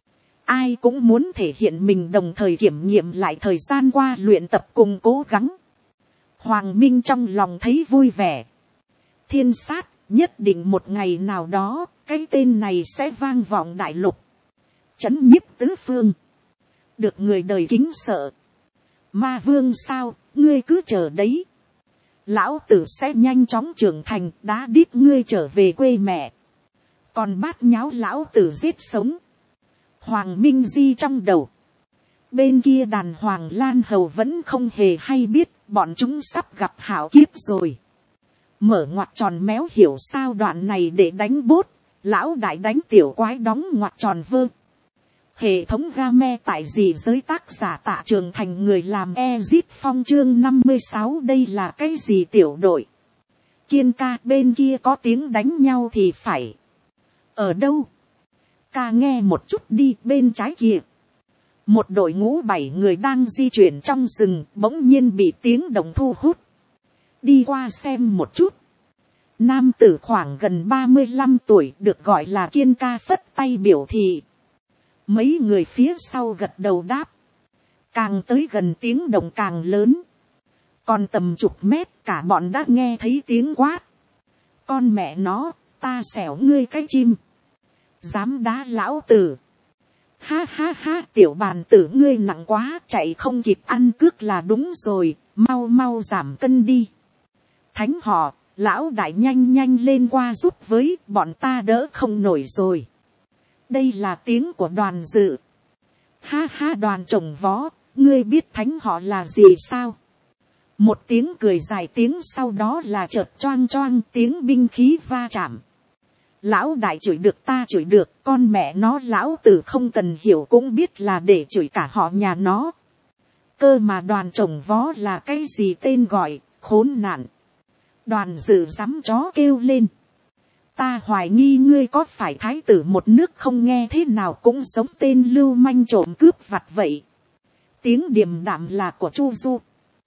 Ai cũng muốn thể hiện mình, đồng thời kiểm nghiệm lại thời gian qua luyện tập cùng cố gắng. Hoàng Minh trong lòng thấy vui vẻ. Thiên sát, nhất định một ngày nào đó, cái tên này sẽ vang vọng đại lục. Chấn nhiếp tứ phương. Được người đời kính sợ. Ma Vương sao, ngươi cứ chờ đấy. Lão tử sẽ nhanh chóng trưởng thành, đá đít ngươi trở về quê mẹ. Còn bát nháo lão tử giết sống. Hoàng Minh di trong đầu. Bên kia đàn Hoàng Lan Hầu vẫn không hề hay biết, bọn chúng sắp gặp hảo kiếp rồi. Mở ngoặc tròn méo hiểu sao đoạn này để đánh bốt. Lão đại đánh tiểu quái đóng ngoặc tròn vơ. Hệ thống game tại gì giới tác giả Tạ Trường Thành, người làm Ezit Phong chương 56. Đây là cái gì tiểu đội? Kiên ca, bên kia có tiếng đánh nhau thì phải. Ở đâu? Ca nghe một chút đi, bên trái kia. Một đội ngũ 7 người đang di chuyển trong rừng, bỗng nhiên bị tiếng động thu hút. Đi qua xem một chút. Nam tử khoảng gần 35 tuổi, được gọi là Kiên ca, phất tay biểu thị. Mấy người phía sau gật đầu đáp. Càng tới gần tiếng động càng lớn. Còn tầm chục mét, cả bọn đã nghe thấy tiếng quát. Con mẹ nó, ta xẻo ngươi cái chim. Dám đá lão tử. Ha ha ha, tiểu bàn tử ngươi nặng quá, chạy không kịp ăn cước là đúng rồi, mau mau giảm cân đi. Thánh họ, lão đại nhanh nhanh lên qua giúp với, bọn ta đỡ không nổi rồi. Đây là tiếng của Đoàn Dự. Ha ha, Đoàn Trồng Vó, ngươi biết thánh họ là gì sao? Một tiếng cười dài, tiếng sau đó là chợt choang choang tiếng binh khí va chạm. Lão đại chửi được ta chửi được, con mẹ nó lão tử không cần hiểu cũng biết là để chửi cả họ nhà nó. Cơ mà Đoàn Trồng Vó là cái gì tên gọi, khốn nạn. Đoàn Dự dám chó kêu lên. Ta hoài nghi ngươi có phải thái tử một nước không, nghe thế nào cũng giống tên lưu manh trộm cướp vặt vậy. Tiếng điềm đạm là của Chu Du.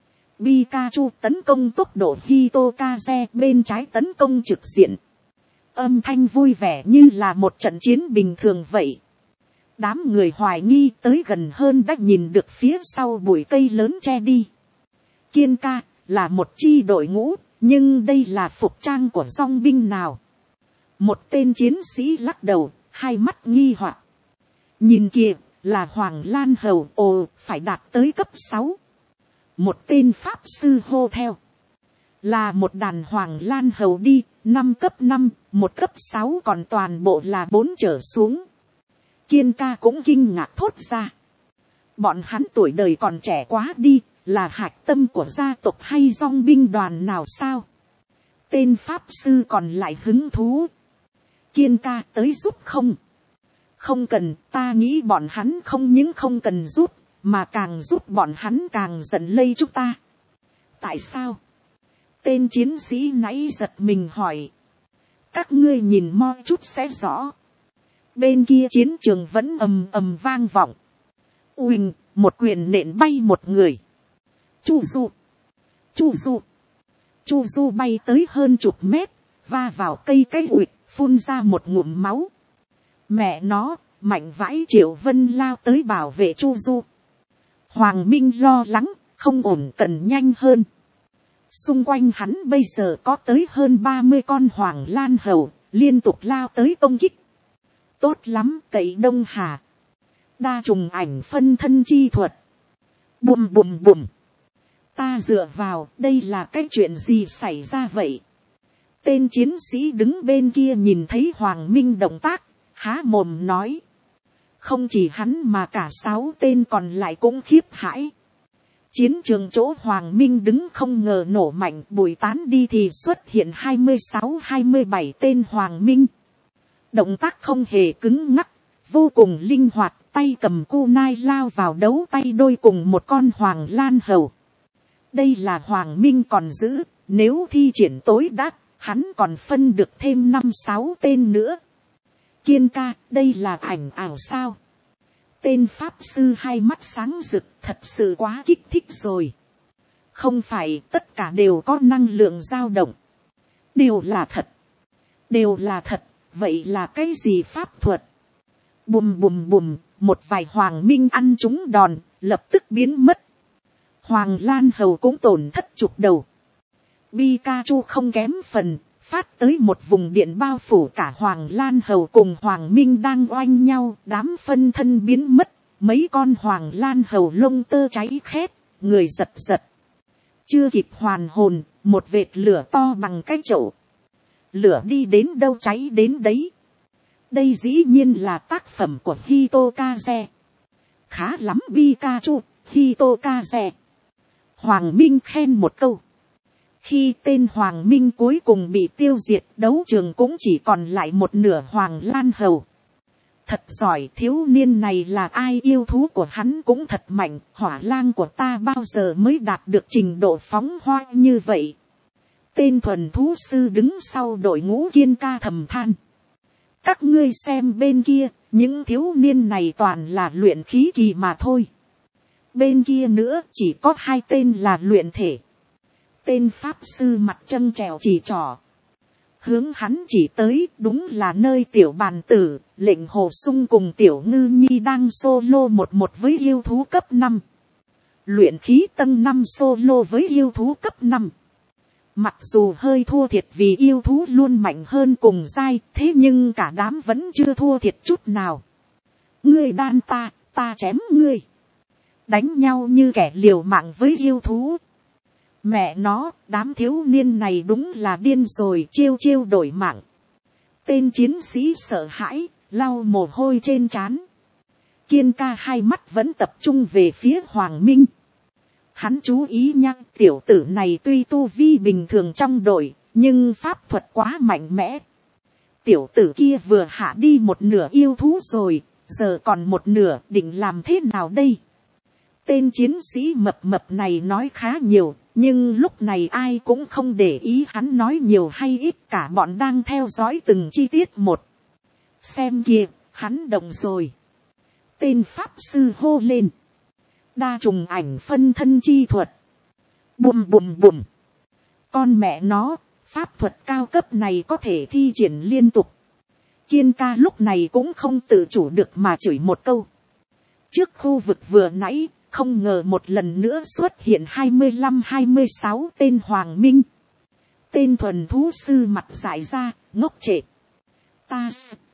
Pikachu tấn công tốc độ Hitokaze, bên trái tấn công trực diện. Âm thanh vui vẻ như là một trận chiến bình thường vậy. Đám người hoài nghi tới gần hơn đã nhìn được phía sau bụi cây lớn che đi. Kiên ca là một chi đội ngũ, nhưng đây là phục trang của dòng binh nào? Một tên chiến sĩ lắc đầu, hai mắt nghi hoặc. Nhìn kìa, là Hoàng Lan Hầu, ồ, phải đạt tới cấp 6. Một tên pháp sư hô theo. Là một đàn Hoàng Lan Hầu đi, 5 cấp 5, một cấp 6, còn toàn bộ là 4 trở xuống. Kiên ca cũng kinh ngạc thốt ra. Bọn hắn tuổi đời còn trẻ quá đi, là hạch tâm của gia tộc hay dòng binh đoàn nào sao? Tên pháp sư còn lại hứng thú. Kiên ca tới giúp không? Không cần, ta nghĩ bọn hắn không những không cần giúp, mà càng giúp bọn hắn càng giận lây chúng ta. Tại sao? Tên chiến sĩ nãy giật mình hỏi. Các ngươi nhìn mo chút sẽ rõ. Bên kia chiến trường vẫn ầm ầm vang vọng. Uỳnh, một quyền nện bay một người. Chu du, chu du, chu du bay tới hơn chục mét, va vào cây cái ụt, phun ra một ngụm máu. Mẹ nó, mạnh vãi. Triệu Vân lao tới bảo vệ chu du. Hoàng Minh lo lắng, không ổn, cần nhanh hơn. Xung quanh hắn bây giờ có tới hơn 30 con hoàng lan hầu, liên tục lao tới công kích. Tốt lắm, cậy Đông Hà. Đa trùng ảnh phân thân chi thuật. Bùm bùm bùm. Ta dựa vào, đây là cái chuyện gì xảy ra vậy? Tên chiến sĩ đứng bên kia nhìn thấy Hoàng Minh động tác, há mồm nói. Không chỉ hắn mà cả 6 tên còn lại cũng khiếp hãi. Chiến trường chỗ Hoàng Minh đứng không ngờ nổ mạnh, bụi tán đi thì xuất hiện 26-27 tên Hoàng Minh. Động tác không hề cứng ngắc, vô cùng linh hoạt, tay cầm kunai lao vào đấu tay đôi cùng một con Hoàng Lan hầu. Đây là Hoàng Minh còn giữ, nếu thi triển tối đa, hắn còn phân được thêm 5-6 tên nữa. Kiên ca, đây là ảnh ảo sao? Tên pháp sư hai mắt sáng rực, thật sự quá kích thích rồi. Không phải, tất cả đều có năng lượng dao động. Đều là thật. Đều là thật, vậy là cái gì pháp thuật? Bùm bùm bùm, một vài Hoàng Minh ăn trúng đòn, lập tức biến mất. Hoàng Lan hầu cũng tổn thất chục đầu. Pikachu không kém phần, phát tới một vùng điện bao phủ cả Hoàng Lan hầu cùng Hoàng Minh đang oanh nhau, đám phân thân biến mất, mấy con Hoàng Lan hầu lông tơ cháy khét, người giật giật. Chưa kịp hoàn hồn, một vệt lửa to bằng cái chậu. Lửa đi đến đâu cháy đến đấy. Đây dĩ nhiên là tác phẩm của Hitokaze. Khá lắm Pikachu, Hitokaze. Hoàng Minh khen một câu. Khi tên Hoàng Minh cuối cùng bị tiêu diệt, đấu trường cũng chỉ còn lại một nửa Hoàng Lan hầu. Thật giỏi, thiếu niên này là ai? Yêu thú của hắn cũng thật mạnh, hỏa lang của ta bao giờ mới đạt được trình độ phóng hoa như vậy. Tên thuần thú sư đứng sau đội ngũ Kiên ca thầm than. Các ngươi xem bên kia, những thiếu niên này toàn là luyện khí kỳ mà thôi. Bên kia nữa chỉ có 2 tên là luyện thể. Tên pháp sư mặt trân trèo chỉ trỏ. Hướng hắn chỉ tới, đúng là nơi tiểu bàn tử, lệnh hồ sung cùng tiểu ngư nhi đang solo 1-1 với yêu thú cấp 5. Luyện khí tầng 5 solo với yêu thú cấp 5. Mặc dù hơi thua thiệt vì yêu thú luôn mạnh hơn cùng giai, thế nhưng cả đám vẫn chưa thua thiệt chút nào. Ngươi đan ta, ta chém ngươi. Đánh nhau như kẻ liều mạng với yêu thú. Mẹ nó, đám thiếu niên này đúng là điên rồi, chiêu chiêu đổi mạng. Tên chiến sĩ sợ hãi, lau mồ hôi trên trán. Kiên ca hai mắt vẫn tập trung về phía Hoàng Minh. Hắn chú ý nha, tiểu tử này tuy tu vi bình thường trong đội, nhưng pháp thuật quá mạnh mẽ. Tiểu tử kia vừa hạ đi một nửa yêu thú rồi, giờ còn một nửa, định làm thế nào đây? Tên chiến sĩ mập mập này nói khá nhiều, nhưng lúc này ai cũng không để ý hắn nói nhiều hay ít, cả bọn đang theo dõi từng chi tiết một. Xem kìa, hắn động rồi. Tên pháp sư hô lên. Đa trùng ảnh phân thân chi thuật. Bùm bùm bùm. Con mẹ nó, pháp thuật cao cấp này có thể thi triển liên tục. Kiên ca lúc này cũng không tự chủ được mà chửi một câu. Trước khu vực vừa nãy, không ngờ một lần nữa xuất hiện 25-26 tên Hoàng Minh. Tên thuần thú sư mặt dại ra, ngốc trệ. Ta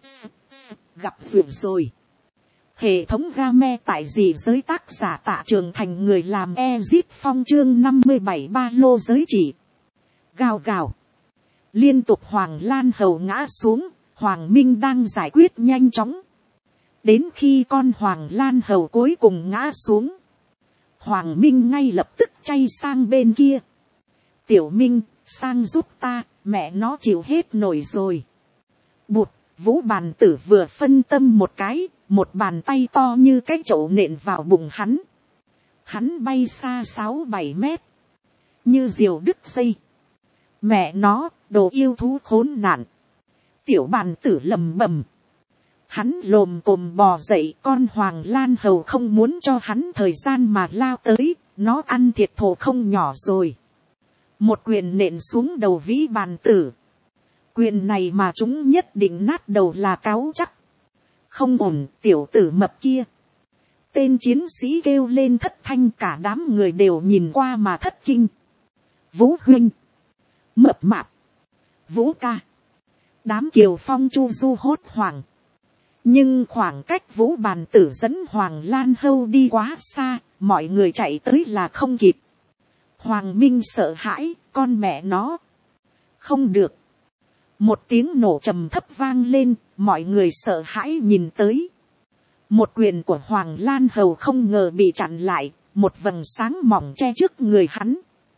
gặp việc rồi. Hệ thống game tại gì giới tác giả Tạ Trường Thành, người làm Ezit Phong chương 57 ba lô giới chỉ. Gào gào. Liên tục Hoàng Lan hầu ngã xuống, Hoàng Minh đang giải quyết nhanh chóng. Đến khi con Hoàng Lan hầu cuối cùng ngã xuống, Hoàng Minh ngay lập tức chay sang bên kia. Tiểu Minh, sang giúp ta, mẹ nó chịu hết nổi rồi. Bụt, Vũ bàn tử vừa phân tâm một cái, một bàn tay to như cái chậu nện vào bụng hắn. Hắn bay xa 6-7 mét. Như diều đứt dây. Mẹ nó, đồ yêu thú khốn nạn. Tiểu bàn tử lầm bầm. Hắn lồm cồm bò dậy, con Hoàng Lan Hầu không muốn cho hắn thời gian mà lao tới, nó ăn thiệt thòi không nhỏ rồi. Một quyền nện xuống đầu Vĩ Bàn Tử. Quyền này mà chúng nhất định nát đầu là cáo chắc. Không ổn, tiểu tử mập kia. Tên chiến sĩ kêu lên thất thanh, cả đám người đều nhìn qua mà thất kinh. Vũ huynh, mập mạp, Vũ ca. Đám Kiều Phong Chu Du hốt hoảng. Nhưng khoảng cách Vũ Bàn Tử dẫn Hoàng Lan Hầu đi quá xa, mọi người chạy tới là không kịp. Hoàng Minh sợ hãi, con mẹ nó. Không được. Một tiếng nổ trầm thấp vang lên, mọi người sợ hãi nhìn tới. Một quyền của Hoàng Lan Hầu không ngờ bị chặn lại, một vầng sáng mỏng che trước người hắn.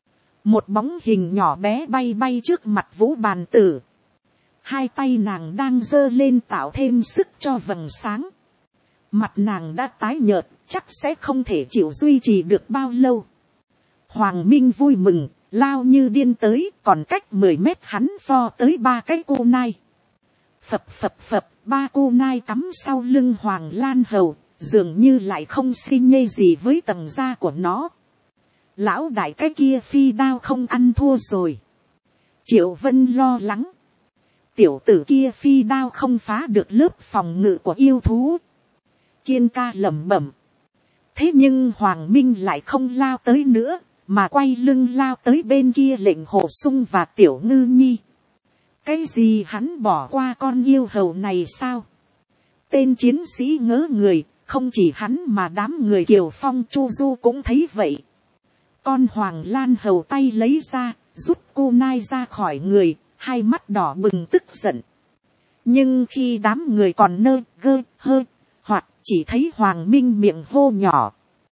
Một bóng hình nhỏ bé bay bay trước mặt Vũ Bàn Tử. Hai tay nàng đang giơ lên tạo thêm sức cho vầng sáng. Mặt nàng đã tái nhợt, chắc sẽ không thể chịu duy trì được bao lâu. Hoàng Minh vui mừng, lao như điên tới, còn cách 10 mét hắn vo tới 3 cái cô nai. Phập phập phập, 3 cô nai cắm sau lưng Hoàng Lan Hầu, dường như lại không xi nhê gì với tầng da của nó. Lão đại cái kia phi đao không ăn thua rồi. Triệu Vân lo lắng. Tiểu tử kia phi đao không phá được lớp phòng ngự của yêu thú. Kiên ca lẩm bẩm. Thế nhưng Hoàng Minh lại không lao tới nữa, mà quay lưng lao tới bên kia Lệnh Hồ Sung và Tiểu Ngư Nhi. Cái gì, hắn bỏ qua con yêu hầu này sao? Tên chiến sĩ ngớ người, không chỉ hắn mà đám người Kiều Phong Chu Du cũng thấy vậy. Con Hoàng Lan Hầu tay lấy ra, rút cô nai ra khỏi người, hai mắt đỏ bừng tức giận. Nhưng khi đám người còn nơ gơ hơ, hoặc chỉ thấy Hoàng Minh miệng hô nhỏ.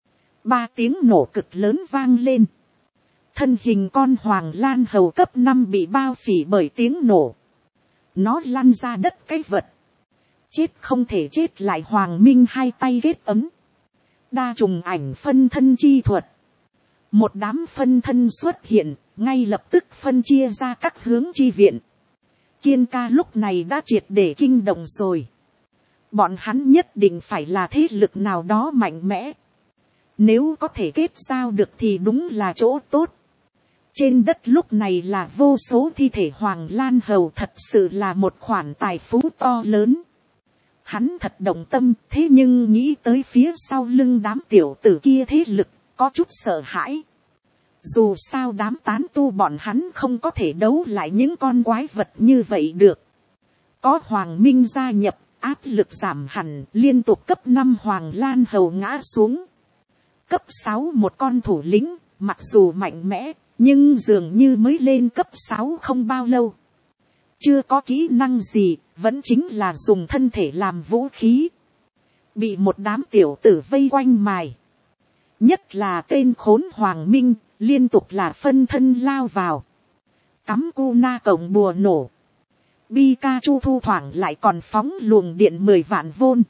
3 tiếng nổ cực lớn vang lên. Thân hình con Hoàng Lan Hầu cấp 5 bị bao phỉ bởi tiếng nổ. Nó lăn ra đất cái vật. Chết không thể chết lại. Hoàng Minh hai tay ghét ấm. Đa trùng ảnh phân thân chi thuật. Một đám phân thân xuất hiện, ngay lập tức phân chia ra các hướng chi viện. Kiên ca lúc này đã triệt để kinh động rồi. Bọn hắn nhất định phải là thế lực nào đó mạnh mẽ. Nếu có thể kết giao được thì đúng là chỗ tốt. Trên đất lúc này là vô số thi thể Hoàng Lan Hầu, thật sự là một khoản tài phú to lớn. Hắn thật động tâm, thế nhưng nghĩ tới phía sau lưng đám tiểu tử kia thế lực, có chút sợ hãi. Dù sao đám tán tu bọn hắn không có thể đấu lại những con quái vật như vậy được. Có Hoàng Minh gia nhập, áp lực giảm hẳn, liên tục cấp 5 Hoàng Lan Hầu ngã xuống. Cấp 6 một con thủ lĩnh, mặc dù mạnh mẽ, nhưng dường như mới lên cấp 6 không bao lâu. Chưa có kỹ năng gì, vẫn chính là dùng thân thể làm vũ khí. Bị một đám tiểu tử vây quanh mài. Nhất là tên khốn Hoàng Minh, liên tục là phân thân lao vào. Cắm cu na cổng bùa nổ. Pikachu thu thoảng lại còn phóng luồng điện 10 vạn vôn.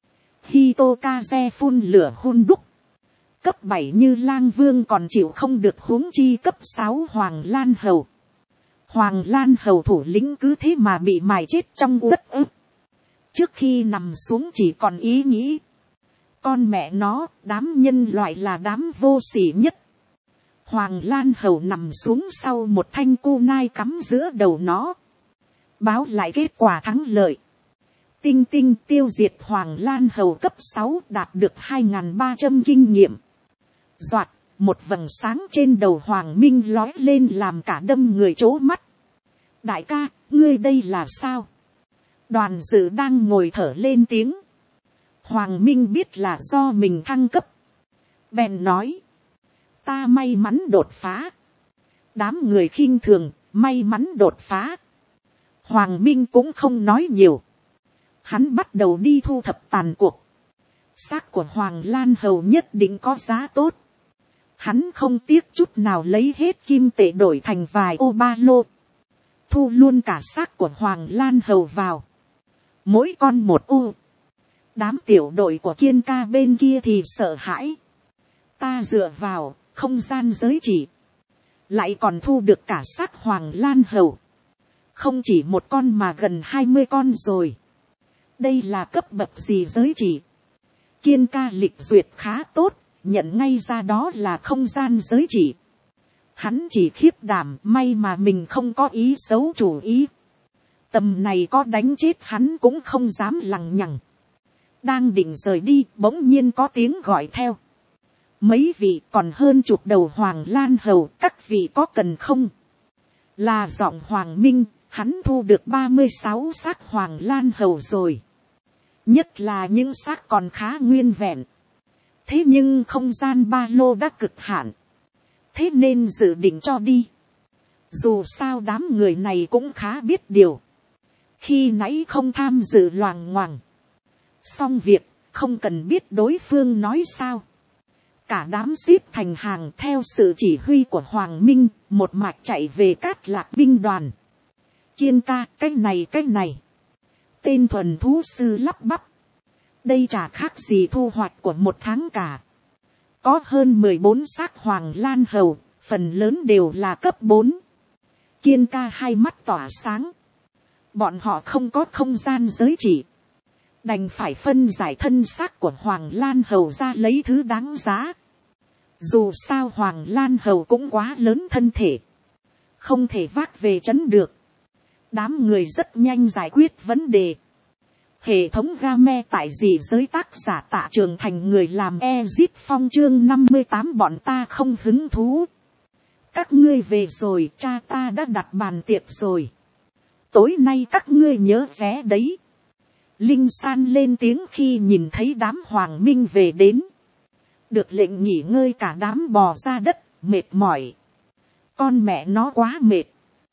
Hitokaze phun lửa hun đúc. Cấp 7 như Lang Vương còn chịu không được, huống chi cấp 6 Hoàng Lan Hầu. Hoàng Lan Hầu thủ lĩnh cứ thế mà bị mài chết trong uất ức. Trước khi nằm xuống chỉ còn ý nghĩ. Con mẹ nó, đám nhân loại là đám vô sỉ nhất. Hoàng Lan Hầu nằm xuống sau một thanh cô nai cắm giữa đầu nó. Báo lại kết quả thắng lợi. Tinh tinh tiêu diệt Hoàng Lan Hầu cấp 6, đạt được 2.300 kinh nghiệm. Doạt, một vầng sáng trên đầu Hoàng Minh lói lên làm cả đâm người trố mắt. Đại ca, ngươi đây là sao? Đoàn dự đang ngồi thở lên tiếng. Hoàng Minh biết là do mình thăng cấp. Bèn nói. Ta may mắn đột phá. Đám người khinh thường, may mắn đột phá. Hoàng Minh cũng không nói nhiều. Hắn bắt đầu đi thu thập tàn cuộc. Xác của Hoàng Lan Hầu nhất định có giá tốt. Hắn không tiếc chút nào lấy hết kim tệ đổi thành vài ô ba lô. Thu luôn cả xác của Hoàng Lan Hầu vào. Mỗi con một ô. Đám tiểu đội của Kiên ca bên kia thì sợ hãi. Ta dựa vào không gian giới chỉ. Lại còn thu được cả xác Hoàng Lan Hầu. Không chỉ một con mà gần 20 con rồi. Đây là cấp bậc gì giới chỉ? Kiên ca lịch duyệt khá tốt, nhận ngay ra đó là không gian giới chỉ. Hắn chỉ khiếp đảm, may mà mình không có ý xấu chủ ý. Tầm này có đánh chết hắn cũng không dám lằng nhằng. Đang định rời đi, bỗng nhiên có tiếng gọi theo. Mấy vị, còn hơn chục đầu Hoàng Lan Hầu, các vị có cần không? Là giọng Hoàng Minh, hắn thu được 36 xác Hoàng Lan Hầu rồi. Nhất là những xác còn khá nguyên vẹn. Thế nhưng không gian ba lô đã cực hạn. Thế nên dự định cho đi. Dù sao đám người này cũng khá biết điều. Khi nãy không tham dự loằng ngoằng. Xong việc, không cần biết đối phương nói sao. Cả đám xếp thành hàng theo sự chỉ huy của Hoàng Minh, một mạch chạy về Cát Lạc binh đoàn. Kiên ca, cái này. Tên thuần thú sư lắp bắp. Đây chả khác gì thu hoạch của một tháng cả. Có hơn 14 xác Hoàng Lan Hầu, phần lớn đều là cấp 4. Kiên ca hai mắt tỏa sáng. Bọn họ không có không gian giới chỉ. Đành phải phân giải thân xác của Hoàng Lan Hầu ra lấy thứ đáng giá. Dù sao Hoàng Lan Hầu cũng quá lớn thân thể. Không thể vác về trấn được. Đám người rất nhanh giải quyết vấn đề. Hệ thống game tại dị giới tác giả Tạ Trường Thành người làm Exit Phong chương 58 bọn ta không hứng thú. Các ngươi về rồi, cha ta đã đặt bàn tiệc rồi. Tối nay các ngươi nhớ vé đấy. Linh San lên tiếng khi nhìn thấy đám Hoàng Minh về đến. Được lệnh nghỉ ngơi cả đám bò ra đất, mệt mỏi. Con mẹ nó quá mệt.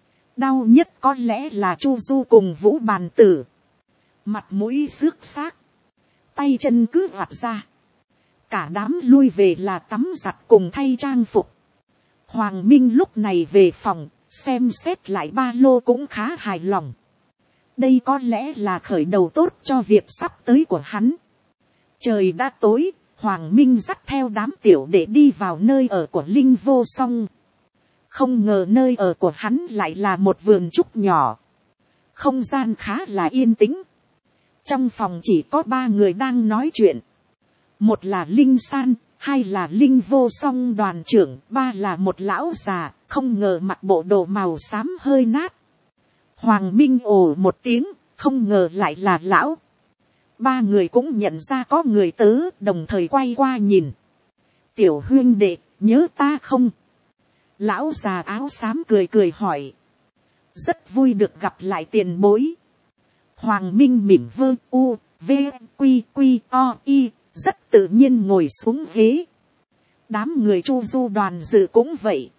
Đau nhất có lẽ là Chu Du cùng Vũ Bàn Tử. Mặt mũi xước xác. Tay chân cứ vặt ra. Cả đám lui về là tắm giặt cùng thay trang phục. Hoàng Minh lúc này về phòng, xem xét lại ba lô cũng khá hài lòng. Đây có lẽ là khởi đầu tốt cho việc sắp tới của hắn. Trời đã tối, Hoàng Minh dắt theo đám tiểu để đi vào nơi ở của Linh Vô Song. Không ngờ nơi ở của hắn lại là một vườn trúc nhỏ. Không gian khá là yên tĩnh. Trong phòng chỉ có 3 người đang nói chuyện. Một là Linh San, 2 là Linh Vô Song đoàn trưởng, 3 là một lão già, không ngờ mặc bộ đồ màu xám hơi nát. Hoàng Minh ồ một tiếng, không ngờ lại là lão. 3 người cũng nhận ra có người tớ, đồng thời quay qua nhìn. Tiểu huynh đệ, nhớ ta không? Lão già áo xám cười cười hỏi. Rất vui được gặp lại tiền bối. Hoàng Minh mỉm vơ u, v, quy quy o i, rất tự nhiên ngồi xuống ghế. Đám người Chu Du đoàn dự cũng vậy.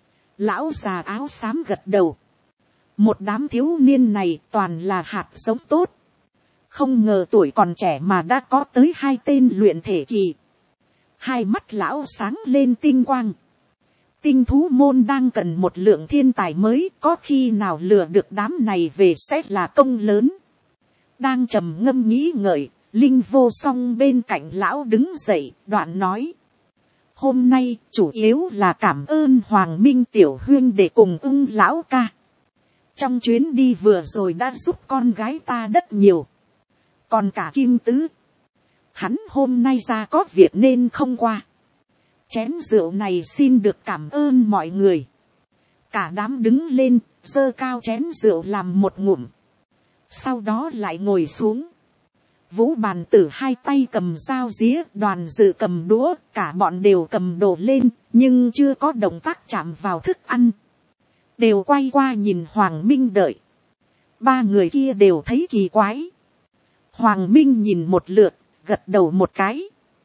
Lão già áo xám gật đầu. Một đám thiếu niên này toàn là hạt giống tốt. Không ngờ tuổi còn trẻ mà đã có tới 2 tên luyện thể kỳ. Hai mắt lão sáng lên tinh quang. Tinh thú môn đang cần một lượng thiên tài mới, có khi nào lừa được đám này về sẽ là công lớn. Đang trầm ngâm nghĩ ngợi, Linh Vô Song bên cạnh lão đứng dậy, đoạn nói. Hôm nay chủ yếu là cảm ơn Hoàng Minh tiểu huynh để cùng ưng lão ca. Trong chuyến đi vừa rồi đã giúp con gái ta rất nhiều. Còn cả Kim Tứ. Hắn hôm nay ra có việc nên không qua. Chén rượu này xin được cảm ơn mọi người. Cả đám đứng lên, giơ cao chén rượu làm một ngụm. Sau đó lại ngồi xuống. Vũ Bàn Tử 2 tay cầm dao día, đoàn dự cầm đũa, cả bọn đều cầm đồ lên, nhưng chưa có động tác chạm vào thức ăn. Đều quay qua nhìn Hoàng Minh đợi. 3 người kia đều thấy kỳ quái. Hoàng Minh nhìn một lượt, gật đầu một cái.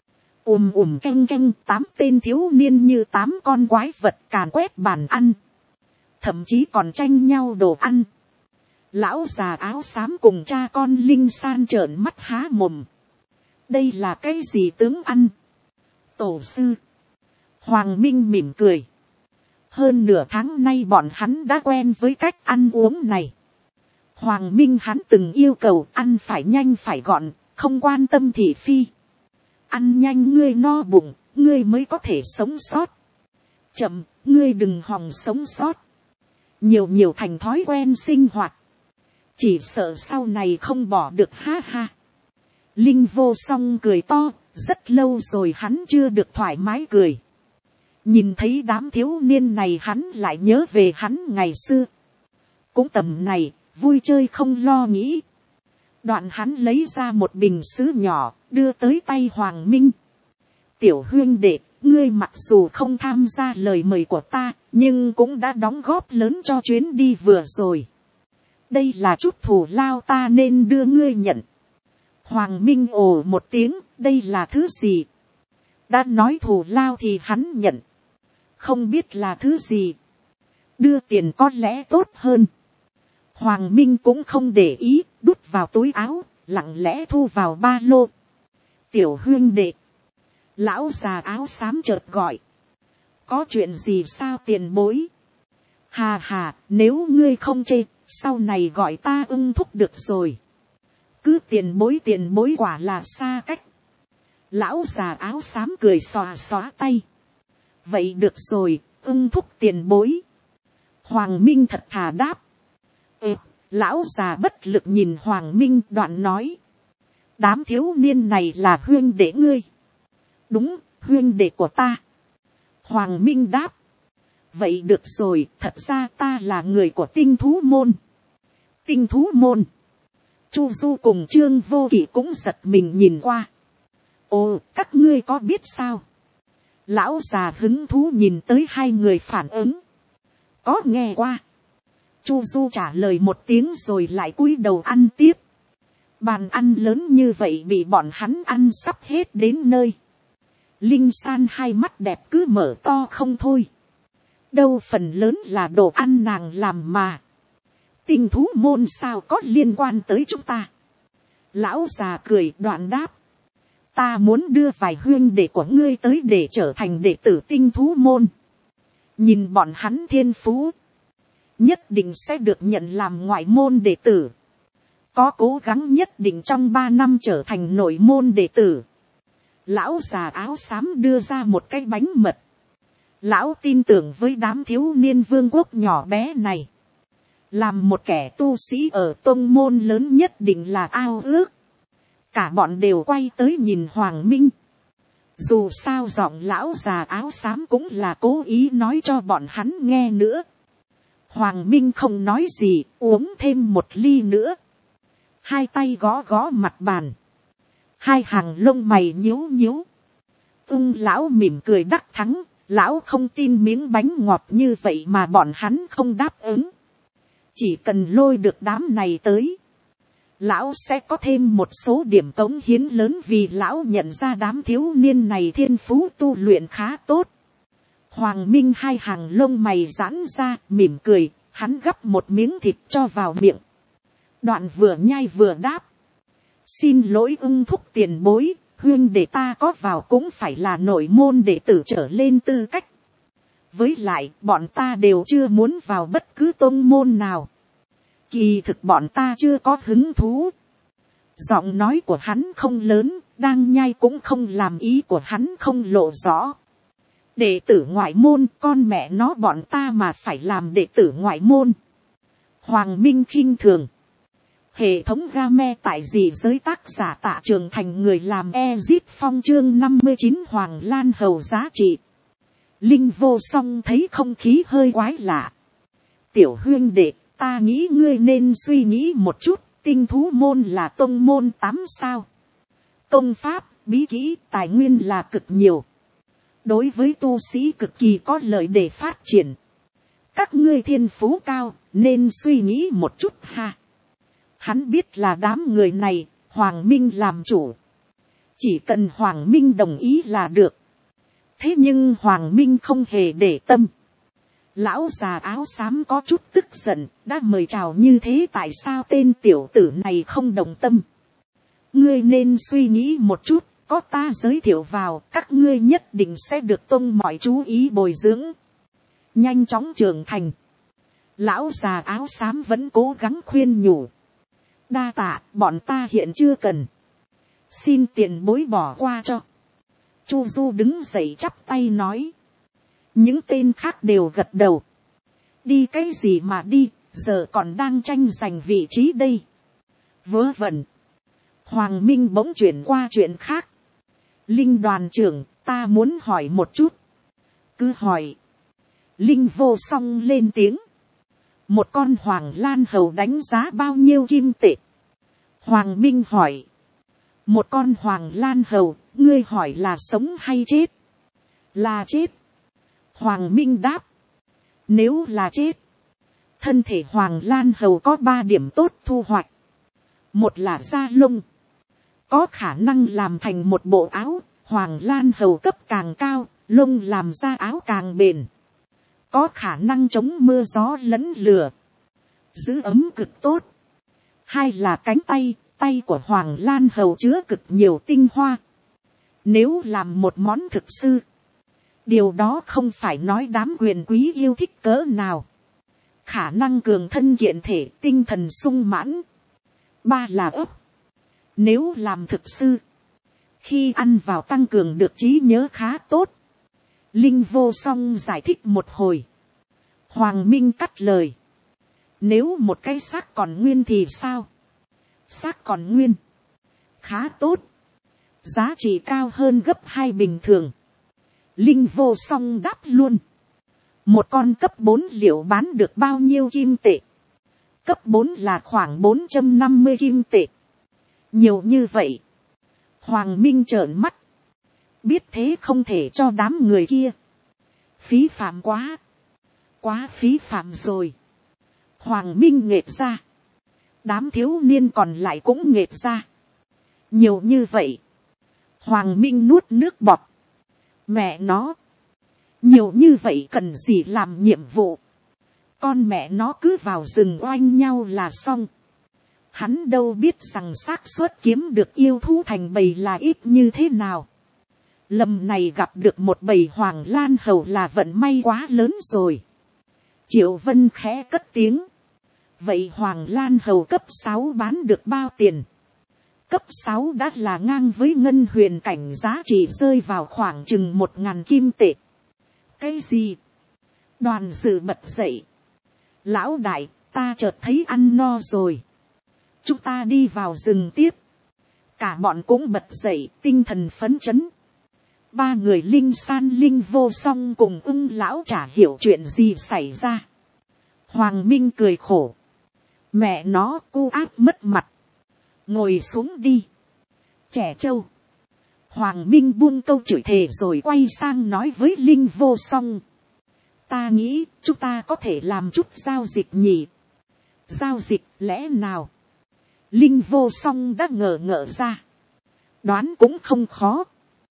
Canh canh, 8 tên thiếu niên như 8 con quái vật càn quét bàn ăn. Thậm chí còn tranh nhau đồ ăn. Lão già áo xám cùng cha con Linh San trợn mắt há mồm. Đây là cái gì tướng ăn? Tổ sư. Hoàng Minh mỉm cười. Hơn nửa tháng nay bọn hắn đã quen với cách ăn uống này. Hoàng Minh hắn từng yêu cầu ăn phải nhanh phải gọn, không quan tâm thị phi. Ăn nhanh ngươi no bụng, ngươi mới có thể sống sót. Chậm, ngươi đừng hòng sống sót. Nhiều thành thói quen sinh hoạt. Chỉ sợ sau này không bỏ được ha ha. Linh Vô Song cười to, rất lâu rồi hắn chưa được thoải mái cười. Nhìn thấy đám thiếu niên này hắn lại nhớ về hắn ngày xưa. Cũng tầm này, vui chơi không lo nghĩ. Đoạn hắn lấy ra một bình sứ nhỏ, đưa tới tay Hoàng Minh. Tiểu huynh đệ, ngươi mặc dù không tham gia lời mời của ta, nhưng cũng đã đóng góp lớn cho chuyến đi vừa rồi. Đây là chút thù lao ta nên đưa ngươi nhận. Hoàng Minh ồ một tiếng, đây là thứ gì? Đã nói thù lao thì hắn nhận. Không biết là thứ gì. Đưa tiền có lẽ tốt hơn. Hoàng Minh cũng không để ý, đút vào túi áo, lặng lẽ thu vào ba lô. Tiểu huynh đệ. Lão già áo xám chợt gọi. Có chuyện gì sao tiền bối? Hà hà, nếu ngươi không chê, sau này gọi ta Ưng thúc được rồi. Cứ tiền bối quả là xa cách. Lão già áo xám cười xòa xóa tay. Vậy được rồi, Ưng thúc tiền bối. Hoàng Minh thật thà đáp. Lão già bất lực nhìn Hoàng Minh đoạn nói. Đám thiếu niên này là huynh đệ ngươi. Đúng, huynh đệ của ta. Hoàng Minh đáp. Vậy được rồi, thật ra ta là người của Tinh Thú Môn. Tinh Thú Môn. Chu Du cùng Trương Vô Kỵ cũng giật mình nhìn qua. Ồ, các ngươi có biết sao? Lão già hứng thú nhìn tới hai người phản ứng. Có nghe qua. Chu Du trả lời một tiếng rồi lại cúi đầu ăn tiếp. Bàn ăn lớn như vậy bị bọn hắn ăn sắp hết đến nơi. Linh San hai mắt đẹp cứ mở to không thôi. Đâu phần lớn là đồ ăn nàng làm mà. Tinh Thú Môn sao có liên quan tới chúng ta? Lão già cười đoạn đáp. Ta muốn đưa vài huynh đệ của ngươi tới để trở thành đệ tử Tinh Thú Môn. Nhìn bọn hắn thiên phú. Nhất định sẽ được nhận làm ngoại môn đệ tử. Có cố gắng nhất định trong 3 năm trở thành nội môn đệ tử. Lão già áo xám đưa ra một cái bánh mật. Lão tin tưởng với đám thiếu niên vương quốc nhỏ bé này. Làm một kẻ tu sĩ ở tông môn lớn nhất định là ao ước. Cả bọn đều quay tới nhìn Hoàng Minh. Dù sao giọng lão già áo xám cũng là cố ý nói cho bọn hắn nghe nữa. Hoàng Minh không nói gì, uống thêm một ly nữa. Hai tay gõ gõ mặt bàn. Hai hàng lông mày nhíu nhíu. Lão mỉm cười đắc thắng. Lão không tin miếng bánh ngọt như vậy mà bọn hắn không đáp ứng. Chỉ cần lôi được đám này tới. Lão sẽ có thêm một số điểm cống hiến lớn vì lão nhận ra đám thiếu niên này thiên phú tu luyện khá tốt. Hoàng Minh hai hàng lông mày giãn ra, mỉm cười, hắn gắp một miếng thịt cho vào miệng. Đoạn vừa nhai vừa đáp. Xin lỗi Ưng thúc tiền bối, huynh đệ ta có vào cũng phải là nội môn đệ tử trở lên tư cách. Với lại, bọn ta đều chưa muốn vào bất cứ tông môn nào. Kỳ thực bọn ta chưa có hứng thú. Giọng nói của hắn không lớn, đang nhai cũng không làm ý của hắn không lộ rõ. Đệ tử ngoại môn, con mẹ nó bọn ta mà phải làm đệ tử ngoại môn. Hoàng Minh khinh thường. Hệ thống game tại dị giới tác giả Tạ Trường Thành người làm Ezit Phong chương 59 Hoàng Lan Hầu giá trị. Linh Vô Song thấy không khí hơi quái lạ. Tiểu huynh đệ, ta nghĩ ngươi nên suy nghĩ một chút, Tinh Thú Môn là tông môn 8 sao. Công pháp, bí kỹ, tài nguyên là cực nhiều. Đối với tu sĩ cực kỳ có lợi để phát triển. Các ngươi thiên phú cao, nên suy nghĩ một chút ha. Hắn biết là đám người này, Hoàng Minh làm chủ. Chỉ cần Hoàng Minh đồng ý là được. Thế nhưng Hoàng Minh không hề để tâm. Lão già áo xám có chút tức giận, đã mời chào như thế tại sao tên tiểu tử này không đồng tâm. Ngươi nên suy nghĩ một chút, có ta giới thiệu vào, các ngươi nhất định sẽ được tông mọi chú ý bồi dưỡng. Nhanh chóng trưởng thành. Lão già áo xám vẫn cố gắng khuyên nhủ. Đa tạ, bọn ta hiện chưa cần. Xin tiền bối bỏ qua cho. Chu Du đứng dậy chắp tay nói. Những tên khác đều gật đầu. Đi cái gì mà đi, giờ còn đang tranh giành vị trí đây. Vớ vẩn. Hoàng Minh bỗng chuyển qua chuyện khác. Linh đoàn trưởng, ta muốn hỏi một chút. Cứ hỏi. Linh Vô Song lên tiếng. Một con hoàng lan hầu đánh giá bao nhiêu kim tệ? Hoàng Minh hỏi. Một con hoàng lan hầu, ngươi hỏi là sống hay chết? Là chết. Hoàng Minh đáp. Nếu là chết, thân thể hoàng lan hầu có 3 điểm tốt thu hoạch. Một là da lông, có khả năng làm thành một bộ áo. Hoàng lan hầu cấp càng cao, lông làm ra áo càng bền, có khả năng chống mưa gió lẫn lửa, giữ ấm cực tốt. Hai là cánh tay, tay của hoàng lan hầu chứa cực nhiều tinh hoa. Nếu làm một món thực sư, điều đó không phải nói đám quyền quý yêu thích cỡ nào. Khả năng cường thân kiện thể, tinh thần sung mãn. Ba là ấp. Nếu làm thực sư, khi ăn vào tăng cường được trí nhớ khá tốt. Linh Vô Song giải thích một hồi. Hoàng Minh cắt lời. Nếu một cái xác còn nguyên thì sao? Xác còn nguyên, khá tốt, giá trị cao hơn gấp 2 bình thường. Linh Vô Song đáp luôn. Một con cấp 4 liệu bán được bao nhiêu kim tệ? Cấp 4 là khoảng 450 kim tệ. Nhiều như vậy. Hoàng Minh trợn mắt. Biết thế không thể cho đám người kia. Phí phạm quá. Quá phí phạm rồi. Hoàng Minh nghệt ra. Đám thiếu niên còn lại cũng nghệt ra. Nhiều như vậy. Hoàng Minh nuốt nước bọt. Mẹ nó. Nhiều như vậy cần gì làm nhiệm vụ. Con mẹ nó cứ vào rừng oanh nhau là xong. Hắn đâu biết rằng xác suất kiếm được yêu thú thành bầy là ít như thế nào. Lần này gặp được một bầy hoàng lan hầu là vận may quá lớn rồi. Triệu Vân khẽ cất tiếng. Vậy hoàng lan hầu cấp 6 bán được bao tiền? Cấp 6 đã là ngang với ngân huyền cảnh, giá trị rơi vào khoảng chừng 1000 kim tệ. Cái gì? Đoàn dự bật dậy. Lão đại, ta chợt thấy ăn no rồi. Chúng ta đi vào rừng tiếp. Cả bọn cũng bật dậy, tinh thần phấn chấn. 3 người Linh San Linh Vô Song cùng Ưng lão chả hiểu chuyện gì xảy ra. Hoàng Minh cười khổ. Mẹ nó, cu áp mất mặt. Ngồi xuống đi. Trẻ trâu. Hoàng Minh buông câu chửi thề rồi quay sang nói với Linh Vô Song. Ta nghĩ chúng ta có thể làm chút giao dịch nhỉ. Giao dịch lẽ nào? Linh Vô Song đã ngờ ra. Đoán cũng không khó.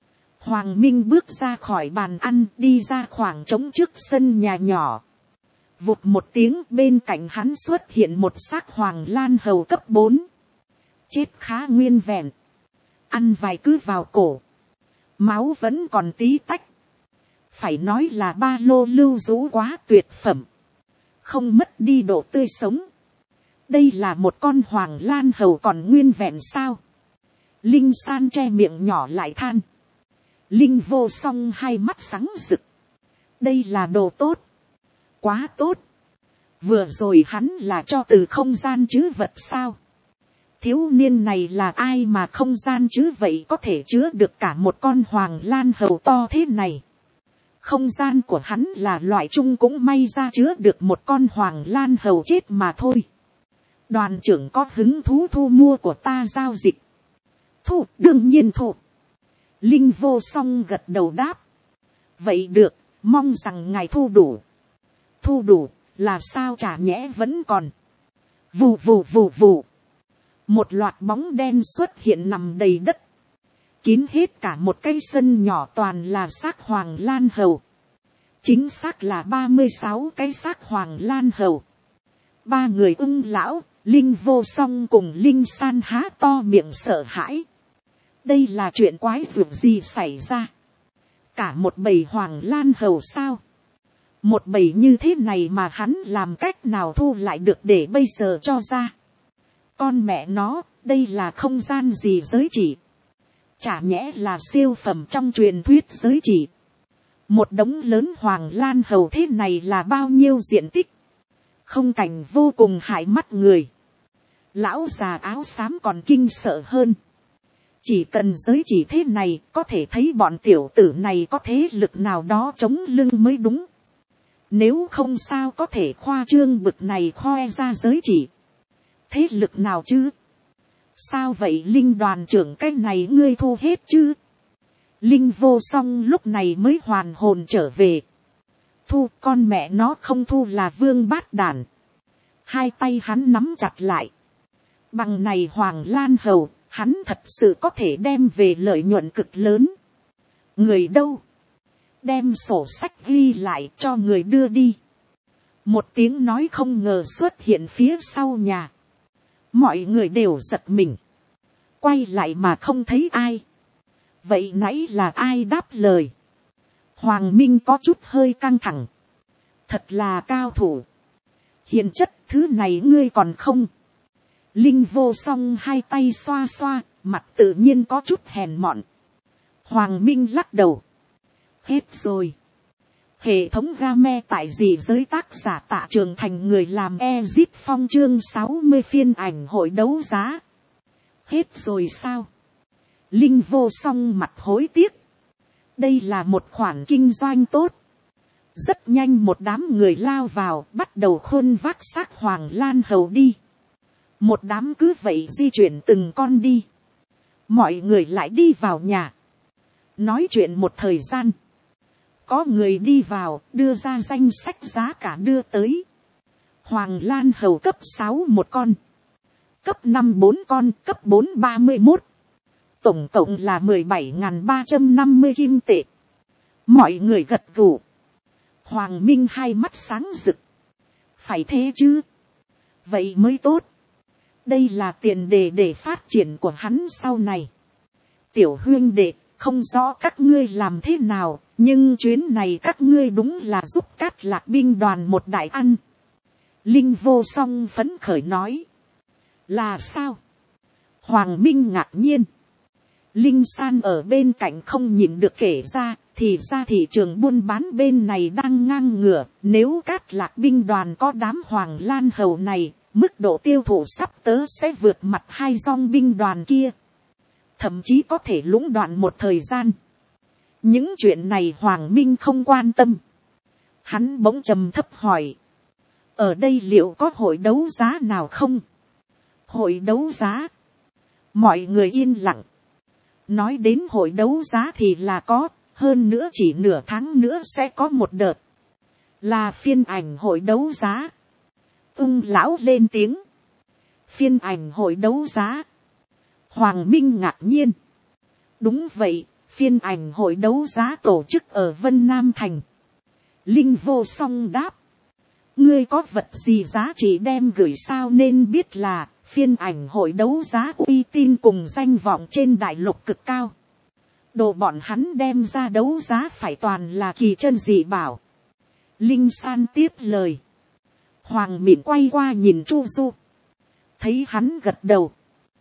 Hoàng Minh bước ra khỏi bàn ăn, đi ra khoảng trống trước sân nhà nhỏ. Vụt một tiếng, bên cạnh hắn xuất hiện một xác hoàng lan hầu cấp 4. Chết khá nguyên vẹn. Ăn vài cứ vào cổ. Máu vẫn còn tí tách. Phải nói là ba lô lưu rũ quá tuyệt phẩm. Không mất đi độ tươi sống. Đây là một con hoàng lan hầu còn nguyên vẹn sao? Linh San che miệng nhỏ lại than. Linh Vô Song hai mắt sáng rực. Đây là đồ tốt. Quá tốt. Vừa rồi hắn là cho từ không gian trữ vật sao? Thiếu niên này là ai mà không gian trữ vậy có thể chứa được cả một con hoàng lan hầu to thế này? Không gian của hắn là loại chung cũng may ra chứa được một con hoàng lan hầu chết mà thôi. Đoàn trưởng có hứng thú thu mua của ta giao dịch? Thu, đương nhiên thu. Linh Vô Song gật đầu đáp. Vậy được, mong rằng ngài thu đủ. Thu đủ, là sao chả nhẽ vẫn còn. Vù vù vù vù. Một loạt bóng đen xuất hiện nằm đầy đất. Kín hết cả một cái sân nhỏ toàn là xác hoàng lan hầu. Chính xác là 36 cái xác hoàng lan hầu. 3 người Ưng lão, Linh Vô Song cùng Linh San há to miệng sợ hãi. Đây là chuyện quái dường gì xảy ra? Cả một bầy hoàng lan hầu sao? Một bầy như thế này mà hắn làm cách nào thu lại được để bây giờ cho ra? Con mẹ nó, đây là không gian gì giới chỉ? Chả nhẽ là siêu phẩm trong truyền thuyết giới chỉ? Một đống lớn hoàng lan hầu thế này là bao nhiêu diện tích? Không cảnh vô cùng hại mắt người. Lão già áo xám còn kinh sợ hơn. Chỉ cần giới chỉ thế này có thể thấy bọn tiểu tử này có thế lực nào đó chống lưng mới đúng. Nếu không sao có thể khoa trương bực này khoe ra giới chỉ. Thế lực nào chứ? Sao vậy Linh đoàn trưởng cái này ngươi thu hết chứ? Linh vô song lúc này mới hoàn hồn trở về. Thu con mẹ nó không thu là vương bát đản. Hai tay hắn nắm chặt lại. Bằng này Hoàng Lan Hầu, hắn thật sự có thể đem về lợi nhuận cực lớn. Người đâu? Đem sổ sách ghi lại cho người đưa đi. Một tiếng nói không ngờ xuất hiện phía sau nhà. Mọi người đều giật mình. Quay lại mà không thấy ai. Vậy nãy là ai đáp lời? Hoàng Minh có chút hơi căng thẳng. Thật là cao thủ. Hiền chất thứ này ngươi còn không? Linh vô song hai tay xoa xoa, mặt tự nhiên có chút hèn mọn. Hoàng Minh lắc đầu. Hết rồi. Hệ thống game tại gì giới tác giả Tạ Trường Thành người làm Ezip Phong chương 60 phiên ảnh hội đấu giá. Hết rồi sao? Linh vô song mặt hối tiếc. Đây là một khoản kinh doanh tốt. Rất nhanh một đám người lao vào, bắt đầu khôn vác xác Hoàng Lan Hầu đi. Một đám cứ vậy di chuyển từng con đi. Mọi người lại đi vào nhà. Nói chuyện một thời gian. Có người đi vào, đưa ra danh sách giá cả đưa tới. Hoàng Lan Hầu cấp 6 một con. Cấp 5 4 con, cấp 4 31. Tổng cộng là 17.350 kim tệ. Mọi người gật gù. Hoàng Minh hai mắt sáng rực. Phải thế chứ. Vậy mới tốt. Đây là tiền đề để phát triển của hắn sau này. Tiểu huynh đệ, không rõ các ngươi làm thế nào, nhưng chuyến này các ngươi đúng là giúp Cát Lạc binh đoàn một đại ăn. Linh vô song phấn khởi nói. Là sao? Hoàng Minh ngạc nhiên. Linh San ở bên cạnh không nhìn được kể ra, thì ra thị trường buôn bán bên này đang ngang ngửa. Nếu Cát Lạc binh đoàn có đám Hoàng Lan Hầu này, mức độ tiêu thụ sắp tới sẽ vượt mặt hai dòng binh đoàn kia. Thậm chí có thể lũng đoạn một thời gian. Những chuyện này Hoàng Minh không quan tâm. Hắn bỗng trầm thấp hỏi. Ở đây liệu có hội đấu giá nào không? Hội đấu giá? Mọi người yên lặng. Nói đến hội đấu giá thì là có, hơn nữa chỉ nửa tháng nữa sẽ có một đợt. Là phiên ảnh hội đấu giá. Lão lên tiếng. Phiên ảnh hội đấu giá. Hoàng Minh ngạc nhiên. Đúng vậy, phiên ảnh hội đấu giá tổ chức ở Vân Nam Thành. Linh vô song đáp. Ngươi có vật gì giá trị đem gửi sao nên biết là phiên ảnh hội đấu giá uy tín cùng danh vọng trên đại lục cực cao. Đồ bọn hắn đem ra đấu giá phải toàn là kỳ chân dị bảo. Linh San tiếp lời. Hoàng Mịn quay qua nhìn Chu Du. Thấy hắn gật đầu.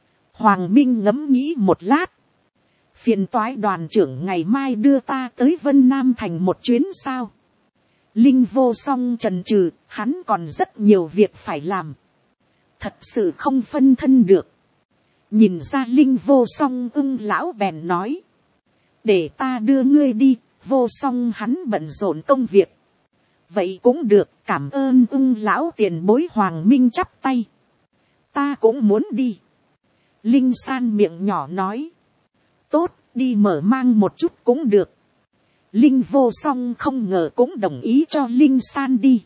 Hoàng Minh ngẫm nghĩ một lát. Phiền toái đoàn trưởng ngày mai đưa ta tới Vân Nam Thành một chuyến sao? Linh vô song chần chừ, hắn còn rất nhiều việc phải làm. Thật sự không phân thân được. Nhìn ra Linh vô song lão bèn nói. Để ta đưa ngươi đi, vô song hắn bận rộn công việc. Vậy cũng được, cảm ơn lão tiền bối. Hoàng Minh chắp tay. Ta cũng muốn đi. Linh San miệng nhỏ nói. Tốt, đi mở mang một chút cũng được. Linh vô song không ngờ cũng đồng ý cho Linh San đi.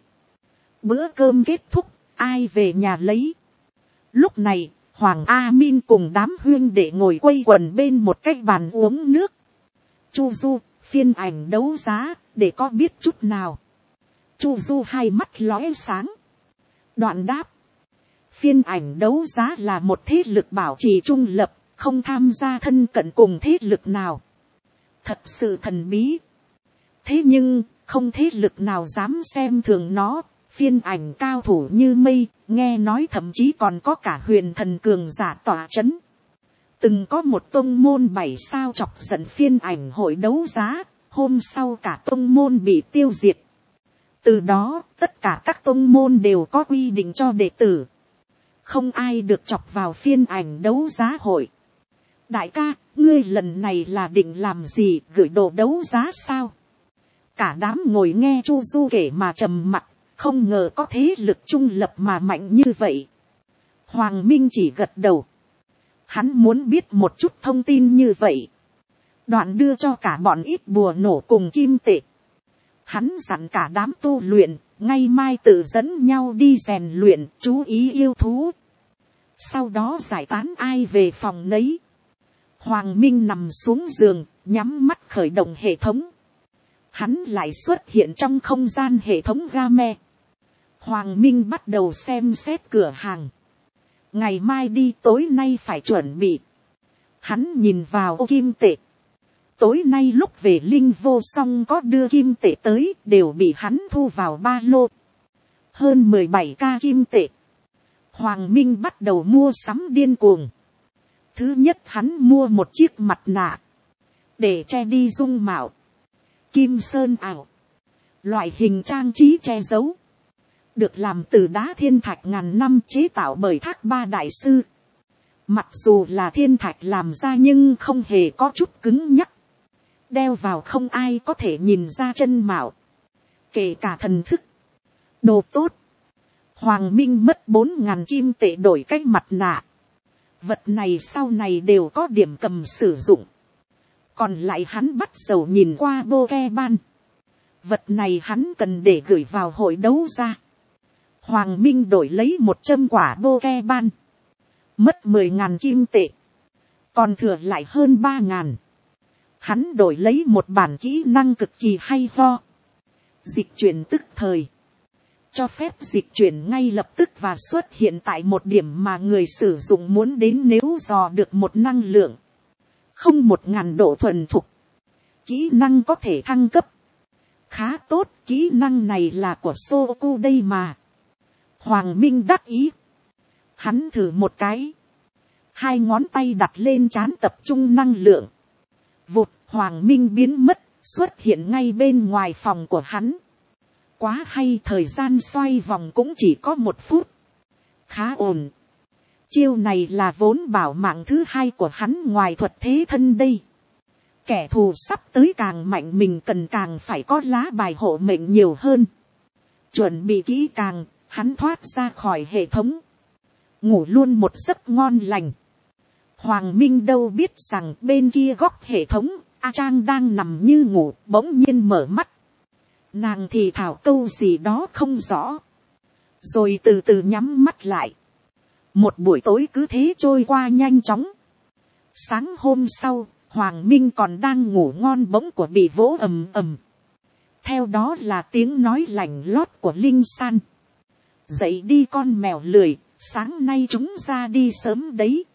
Bữa cơm kết thúc, ai về nhà lấy. Lúc này, Hoàng A Min cùng đám huynh đệ ngồi quây quần bên một cái bàn uống nước. Chu Du, phiên ảnh đấu giá, để có biết chút nào. Chu Du hai mắt lóe sáng. Đoạn đáp. Phiên ảnh đấu giá là một thế lực bảo trì trung lập, không tham gia thân cận cùng thế lực nào. Thật sự thần bí. Thế nhưng, không thế lực nào dám xem thường nó. Phiên ảnh cao thủ như mây, nghe nói thậm chí còn có cả huyền thần cường giả tỏa chấn. Từng có một tông môn 7 sao chọc giận phiên ảnh hội đấu giá, hôm sau cả tông môn bị tiêu diệt. Từ đó, tất cả các tông môn đều có quy định cho đệ tử. Không ai được chọc vào phiên ảnh đấu giá hội. Đại ca, ngươi lần này là định làm gì, gửi đồ đấu giá sao? Cả đám ngồi nghe Chu Du kể mà trầm mặc, không ngờ có thế lực trung lập mà mạnh như vậy. Hoàng Minh chỉ gật đầu. Hắn muốn biết một chút thông tin như vậy. Đoạn đưa cho cả bọn ít bùa nổ cùng kim tệ. Hắn dặn cả đám tu luyện, ngay mai tự dẫn nhau đi rèn luyện, chú ý yêu thú. Sau đó giải tán ai về phòng nấy. Hoàng Minh nằm xuống giường, nhắm mắt khởi động hệ thống. Hắn lại xuất hiện trong không gian hệ thống game. Hoàng Minh bắt đầu xem xét cửa hàng. Ngày mai đi, tối nay phải chuẩn bị. Hắn nhìn vào ô kim tệ. Tối nay lúc về Linh Vô Song có đưa kim tệ tới, đều bị hắn thu vào ba lô. Hơn 17k kim tệ. Hoàng Minh bắt đầu mua sắm điên cuồng. Thứ nhất hắn mua một chiếc mặt nạ. Để che đi dung mạo. Kim sơn ảo. Loại hình trang trí che giấu. Được làm từ đá thiên thạch ngàn năm chế tạo bởi Thác Ba Đại Sư. Mặc dù là thiên thạch làm ra nhưng không hề có chút cứng nhắc. Đeo vào không ai có thể nhìn ra chân mạo. Kể cả thần thức. Đồ tốt. Hoàng Minh mất 4.000 kim tệ đổi cái mặt nạ. Vật này sau này đều có điểm cầm sử dụng. Còn lại hắn bắt đầu nhìn qua Pokemon. Vật này hắn cần để gửi vào hội đấu ra. Hoàng Minh đổi lấy 100 quả Pokemon. Mất 10.000 kim tệ. Còn thừa lại hơn 3.000. Hắn đổi lấy một bản kỹ năng cực kỳ hay ho. Dịch chuyển tức thời. Cho phép dịch chuyển ngay lập tức và xuất hiện tại một điểm mà người sử dụng muốn đến nếu dò được một năng lượng. Không 1.000 độ thuần thục. Kỹ năng có thể thăng cấp. Khá tốt, kỹ năng này là của Soku đây mà. Hoàng Minh đắc ý. Hắn thử một cái. 2 ngón tay đặt lên trán tập trung năng lượng. Vụt, Hoàng Minh biến mất, xuất hiện ngay bên ngoài phòng của hắn. Quá hay, thời gian xoay vòng cũng chỉ có 1 phút. Khá ổn. Chiêu này là vốn bảo mạng thứ 2 của hắn ngoài thuật thế thân đây. Kẻ thù sắp tới càng mạnh mình cần càng phải có lá bài hộ mệnh nhiều hơn. Chuẩn bị kỹ càng, hắn thoát ra khỏi hệ thống. Ngủ luôn một giấc ngon lành. Hoàng Minh đâu biết rằng bên kia góc hệ thống, A Trang đang nằm như ngủ, bỗng nhiên mở mắt. Nàng thì thảo câu gì đó không rõ. Rồi từ từ nhắm mắt lại. Một buổi tối cứ thế trôi qua nhanh chóng. Sáng hôm sau, Hoàng Minh còn đang ngủ ngon bỗng của bị vỗ ầm ầm. Theo đó là tiếng nói lành lót của Linh San. Dậy đi con mèo lười, sáng nay chúng ra đi sớm đấy.